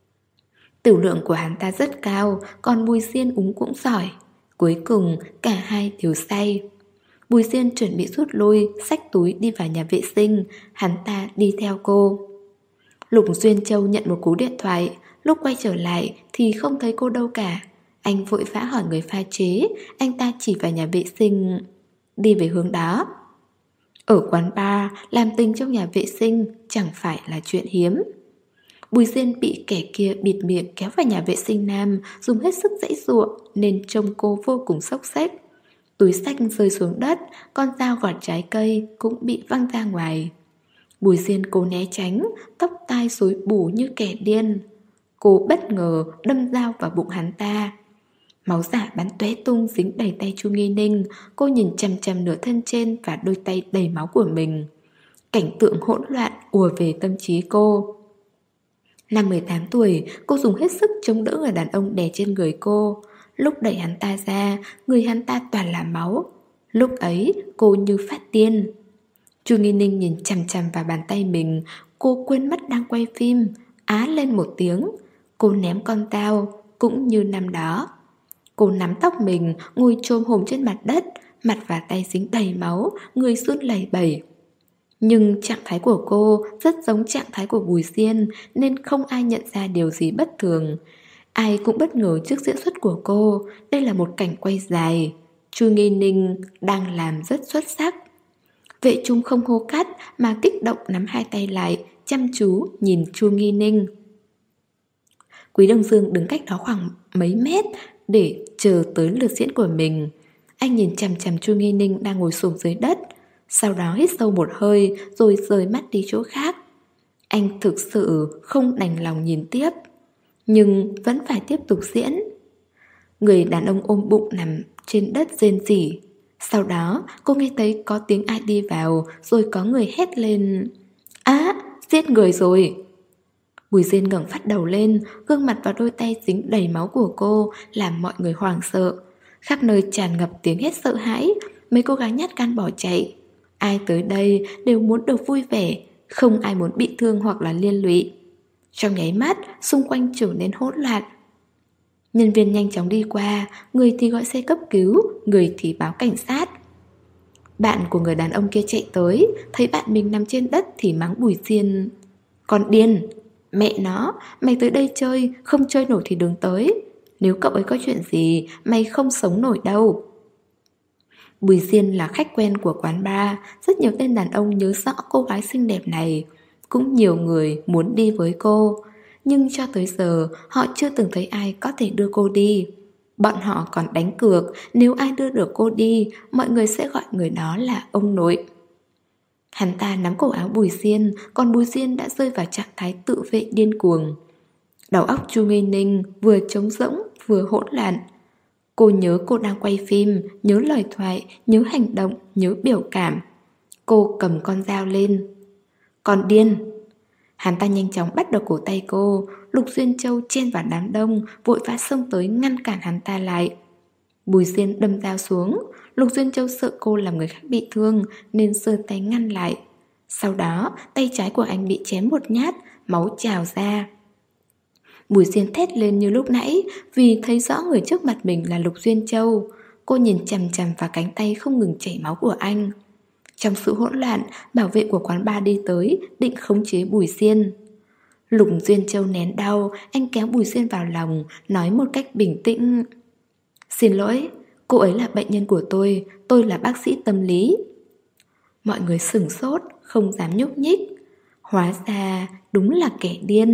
Tiểu lượng của hắn ta rất cao, còn Bùi Xiên uống cũng giỏi. Cuối cùng cả hai đều say. Bùi Xiên chuẩn bị rút lui, xách túi đi vào nhà vệ sinh. Hắn ta đi theo cô. Lục Xuyên Châu nhận một cú điện thoại. Lúc quay trở lại thì không thấy cô đâu cả. Anh vội vã hỏi người pha chế. Anh ta chỉ vào nhà vệ sinh. Đi về hướng đó. Ở quán bar, làm tình trong nhà vệ sinh chẳng phải là chuyện hiếm. Bùi Xiên bị kẻ kia bịt miệng kéo vào nhà vệ sinh nam, dùng hết sức giãy giụa nên trông cô vô cùng xốc xếch. Túi xách rơi xuống đất, con dao gọt trái cây cũng bị văng ra ngoài. Bùi Xiên cố né tránh, tóc tai rối bù như kẻ điên. Cô bất ngờ đâm dao vào bụng hắn ta. Máu giả bắn tóe tung dính đầy tay Chu Nghi Ninh. Cô nhìn chằm chằm nửa thân trên và đôi tay đầy máu của mình. Cảnh tượng hỗn loạn ùa về tâm trí cô. Năm mười tám tuổi, cô dùng hết sức chống đỡ người đàn ông đè trên người cô. Lúc đẩy hắn ta ra, người hắn ta toàn là máu. Lúc ấy, cô như phát điên. Chu Nghi Ninh nhìn chằm chằm vào bàn tay mình. Cô quên mất đang quay phim, á lên một tiếng. Cô ném con dao, cũng như năm đó. Cô nắm tóc mình, ngồi chồm hổm trên mặt đất, mặt và tay dính đầy máu, người run lẩy bẩy. Nhưng trạng thái của cô rất giống trạng thái của Bùi Xiên, nên không ai nhận ra điều gì bất thường. Ai cũng bất ngờ trước diễn xuất của cô. Đây là một cảnh quay dài. Chu Nghi Ninh đang làm rất xuất sắc. Vệ Trung không hô cắt mà kích động nắm hai tay lại, chăm chú nhìn Chu Nghi Ninh. Quý Đông Dương đứng cách đó khoảng mấy mét để chờ tới lượt diễn của mình. Anh nhìn chằm chằm Chu Nghi Ninh đang ngồi xổm dưới đất, sau đó hít sâu một hơi rồi rời mắt đi chỗ khác. Anh thực sự không đành lòng nhìn tiếp, nhưng vẫn phải tiếp tục diễn. Người đàn ông ôm bụng nằm trên đất rên rỉ. Sau đó cô nghe thấy có tiếng ai đi vào, rồi có người hét lên: Á, giết người rồi! Bùi Diên ngẩng phát đầu lên, gương mặt và đôi tay dính đầy máu của cô làm mọi người hoảng sợ. Khắp nơi tràn ngập tiếng hét sợ hãi. Mấy cô gái nhát gan bỏ chạy. Ai tới đây đều muốn được vui vẻ, Không ai muốn bị thương hoặc là liên lụy. Trong nháy mắt, xung quanh trở nên hỗn loạn. Nhân viên nhanh chóng đi qua, người thì gọi xe cấp cứu, người thì báo cảnh sát. Bạn của người đàn ông kia chạy tới, thấy bạn mình nằm trên đất thì mắng Bùi Xiên: "Con điên! Mẹ nó, mày tới đây chơi, không chơi nổi thì đừng tới. Nếu cậu ấy có chuyện gì, mày không sống nổi đâu." Bùi Xiên là khách quen của quán bar, rất nhiều tên đàn ông nhớ rõ cô gái xinh đẹp này. Cũng nhiều người muốn đi với cô, nhưng cho tới giờ họ chưa từng thấy ai có thể đưa cô đi. Bọn họ còn đánh cược, nếu ai đưa được cô đi, mọi người sẽ gọi người đó là ông nội. Hắn ta nắm cổ áo Bùi Xiên, còn Bùi Xiên đã rơi vào trạng thái tự vệ điên cuồng. Đầu óc Chu Nghi Ninh vừa trống rỗng vừa hỗn loạn. Cô nhớ cô đang quay phim, nhớ lời thoại, nhớ hành động, nhớ biểu cảm. Cô cầm con dao lên. "Con điên!" Hắn ta nhanh chóng bắt được cổ tay cô. Lục Duyên Châu chen vào đám đông, vội vã xông tới ngăn cản hắn ta lại. Bùi Xiên đâm dao xuống. Lục Duyên Châu sợ cô làm người khác bị thương nên giơ tay ngăn lại. Sau đó tay trái của anh bị chém một nhát, máu trào ra. Bùi Xiên thét lên như lúc nãy vì thấy rõ người trước mặt mình là Lục Duyên Châu. Cô nhìn chằm chằm vào cánh tay không ngừng chảy máu của anh. Trong sự hỗn loạn, bảo vệ của quán bar đi tới, định khống chế Bùi Xiên. Lục Duyên Châu nén đau, anh kéo Bùi Xiên vào lòng, nói một cách bình tĩnh: "Xin lỗi, cô ấy là bệnh nhân của tôi, tôi là bác sĩ tâm lý." Mọi người sửng sốt, không dám nhúc nhích. Hóa ra đúng là kẻ điên.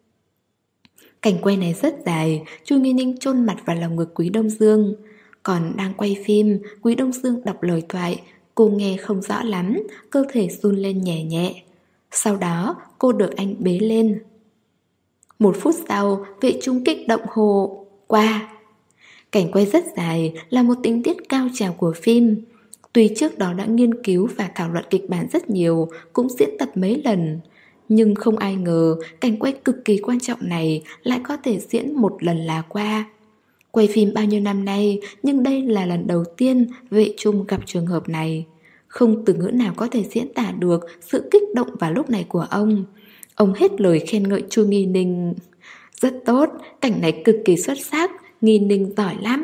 Cảnh quay này rất dài, Chu Nghi Ninh chôn mặt vào lòng ngực Quý Đông Dương. Còn đang quay phim, Quý Đông Dương đọc lời thoại, cô nghe không rõ lắm, cơ thể run lên nhẹ nhẹ. Sau đó cô được anh bế lên. Một phút sau, vệ trung kích động hô: "Qua!" Cảnh quay rất dài, là một tình tiết cao trào của phim. Tuy trước đó đã nghiên cứu và thảo luận kịch bản rất nhiều, cũng diễn tập mấy lần, nhưng không ai ngờ cảnh quay cực kỳ quan trọng này lại có thể diễn một lần là qua. Quay phim bao nhiêu năm nay, nhưng đây là lần đầu tiên vệ trung gặp trường hợp này. Không từ ngữ nào có thể diễn tả được sự kích động vào lúc này của ông. Ông hết lời khen ngợi Chu Nghi Ninh. "Rất tốt, cảnh này cực kỳ xuất sắc, Nghi Ninh giỏi lắm."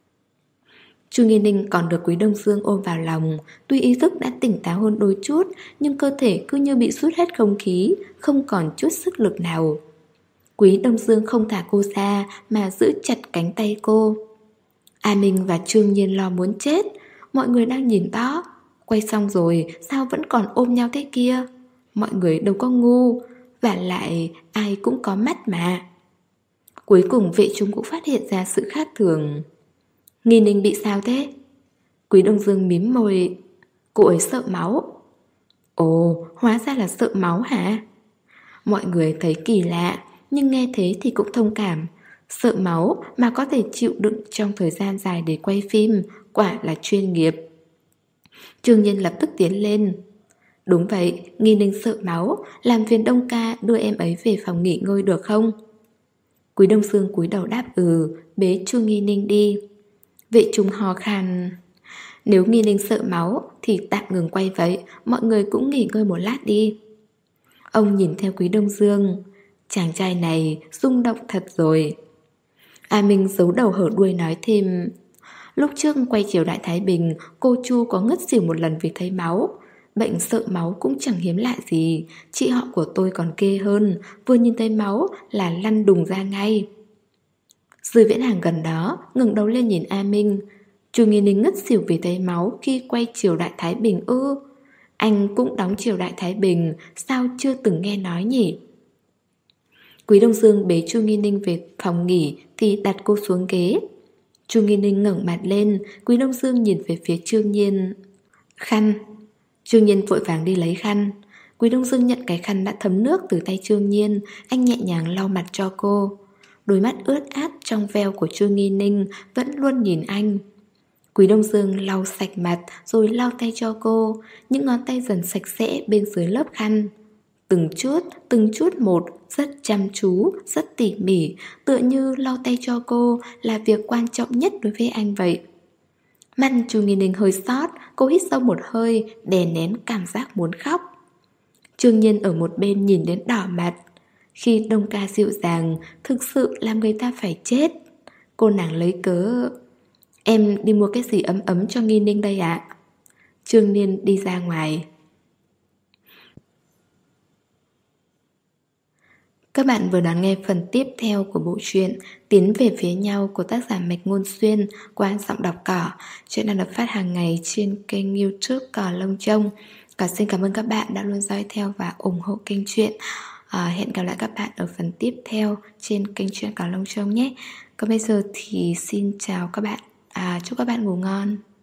Chu Nghi Ninh còn được Quý Đông Dương ôm vào lòng. Tuy ý thức đã tỉnh táo hơn đôi chút, nhưng cơ thể cứ như bị sút hết không khí, không còn chút sức lực nào. Quý Đông Dương không thả cô ra mà giữ chặt cánh tay cô. A Minh và Trương Nhiên lo muốn chết. Mọi người đang nhìn đó. Quay xong rồi sao vẫn còn ôm nhau thế kia? Mọi người đâu có ngu, và lại ai cũng có mắt mà. Cuối cùng vệ trung cũng phát hiện ra sự khác thường. "Nghi Ninh bị sao thế?" Quý Đông Dương mím môi. "Cô ấy sợ máu." "Ồ, hóa ra là sợ máu hả?" Mọi người thấy kỳ lạ, nhưng nghe thế thì cũng thông cảm. Sợ máu mà có thể chịu đựng trong thời gian dài để quay phim, quả là chuyên nghiệp. Trương Nhiên lập tức tiến lên. "Đúng vậy, Nghi Ninh sợ máu, làm phiền Đông ca đưa em ấy về phòng nghỉ ngơi được không?" Quý Đông Dương cúi đầu đáp ừ, bế Chu Nghi Ninh đi. Vệ trung hò khan: "Nếu Nghi Ninh sợ máu thì tạm ngừng quay vậy, mọi người cũng nghỉ ngơi một lát đi." Ông nhìn theo Quý Đông Dương. Chàng trai này rung động thật rồi. A Minh giấu đầu hở đuôi nói thêm: "Lúc trước quay Triều Đại Thái Bình, cô Chu có ngất xỉu một lần vì thấy máu. Bệnh sợ máu cũng chẳng hiếm lạ gì. Chị họ của tôi còn ghê hơn, vừa nhìn thấy máu là lăn đùng ra ngay." Dư Viễn Hàng gần đó ngẩng đầu lên nhìn A Minh. Chu Nghi Ninh ngất xỉu vì thấy máu khi quay Triều Đại Thái Bình ư? Anh cũng đóng Triều Đại Thái Bình, sao chưa từng nghe nói nhỉ? Quý Đông Dương bế Chu Nghi Ninh về phòng nghỉ thì đặt cô xuống ghế. Chu Nghi Ninh ngẩng mặt lên, Quý Đông Dương nhìn về phía Trương Nhiên. "Khăn." Trương Nhiên vội vàng đi lấy khăn. Quý Đông Dương nhận cái khăn đã thấm nước từ tay Trương Nhiên, anh nhẹ nhàng lau mặt cho cô. Đôi mắt ướt át trong veo của Trương Nghi Ninh vẫn luôn nhìn anh. Quý Đông Dương lau sạch mặt rồi lau tay cho cô, những ngón tay dần sạch sẽ bên dưới lớp khăn. Từng chút, từng chút một, rất chăm chú, rất tỉ mỉ, tựa như lau tay cho cô là việc quan trọng nhất đối với anh vậy. Mắt Chu Nghi Ninh hơi xót, cô hít sâu một hơi, đè nén cảm giác muốn khóc. Trương Nhiên ở một bên nhìn đến đỏ mặt. Khi Đông Ca dịu dàng, thực sự làm người ta phải chết. Cô nàng lấy cớ: em đi mua cái gì ấm ấm cho Nghi Ninh đây ạ? Trương Nhiên đi ra ngoài. Các bạn vừa đón nghe phần tiếp theo của bộ truyện Tiến về phía nhau của tác giả Mạch Ngôn Xuyên qua giọng đọc Cỏ. Chuyện đang được phát hàng ngày trên kênh YouTube Cỏ Lông Trông. Cỏ xin cảm ơn các bạn đã luôn dõi theo và ủng hộ kênh truyện. À, hẹn gặp lại các bạn ở phần tiếp theo trên kênh truyện Cỏ Lông Trông nhé. Còn bây giờ thì xin chào các bạn. À, chúc các bạn ngủ ngon.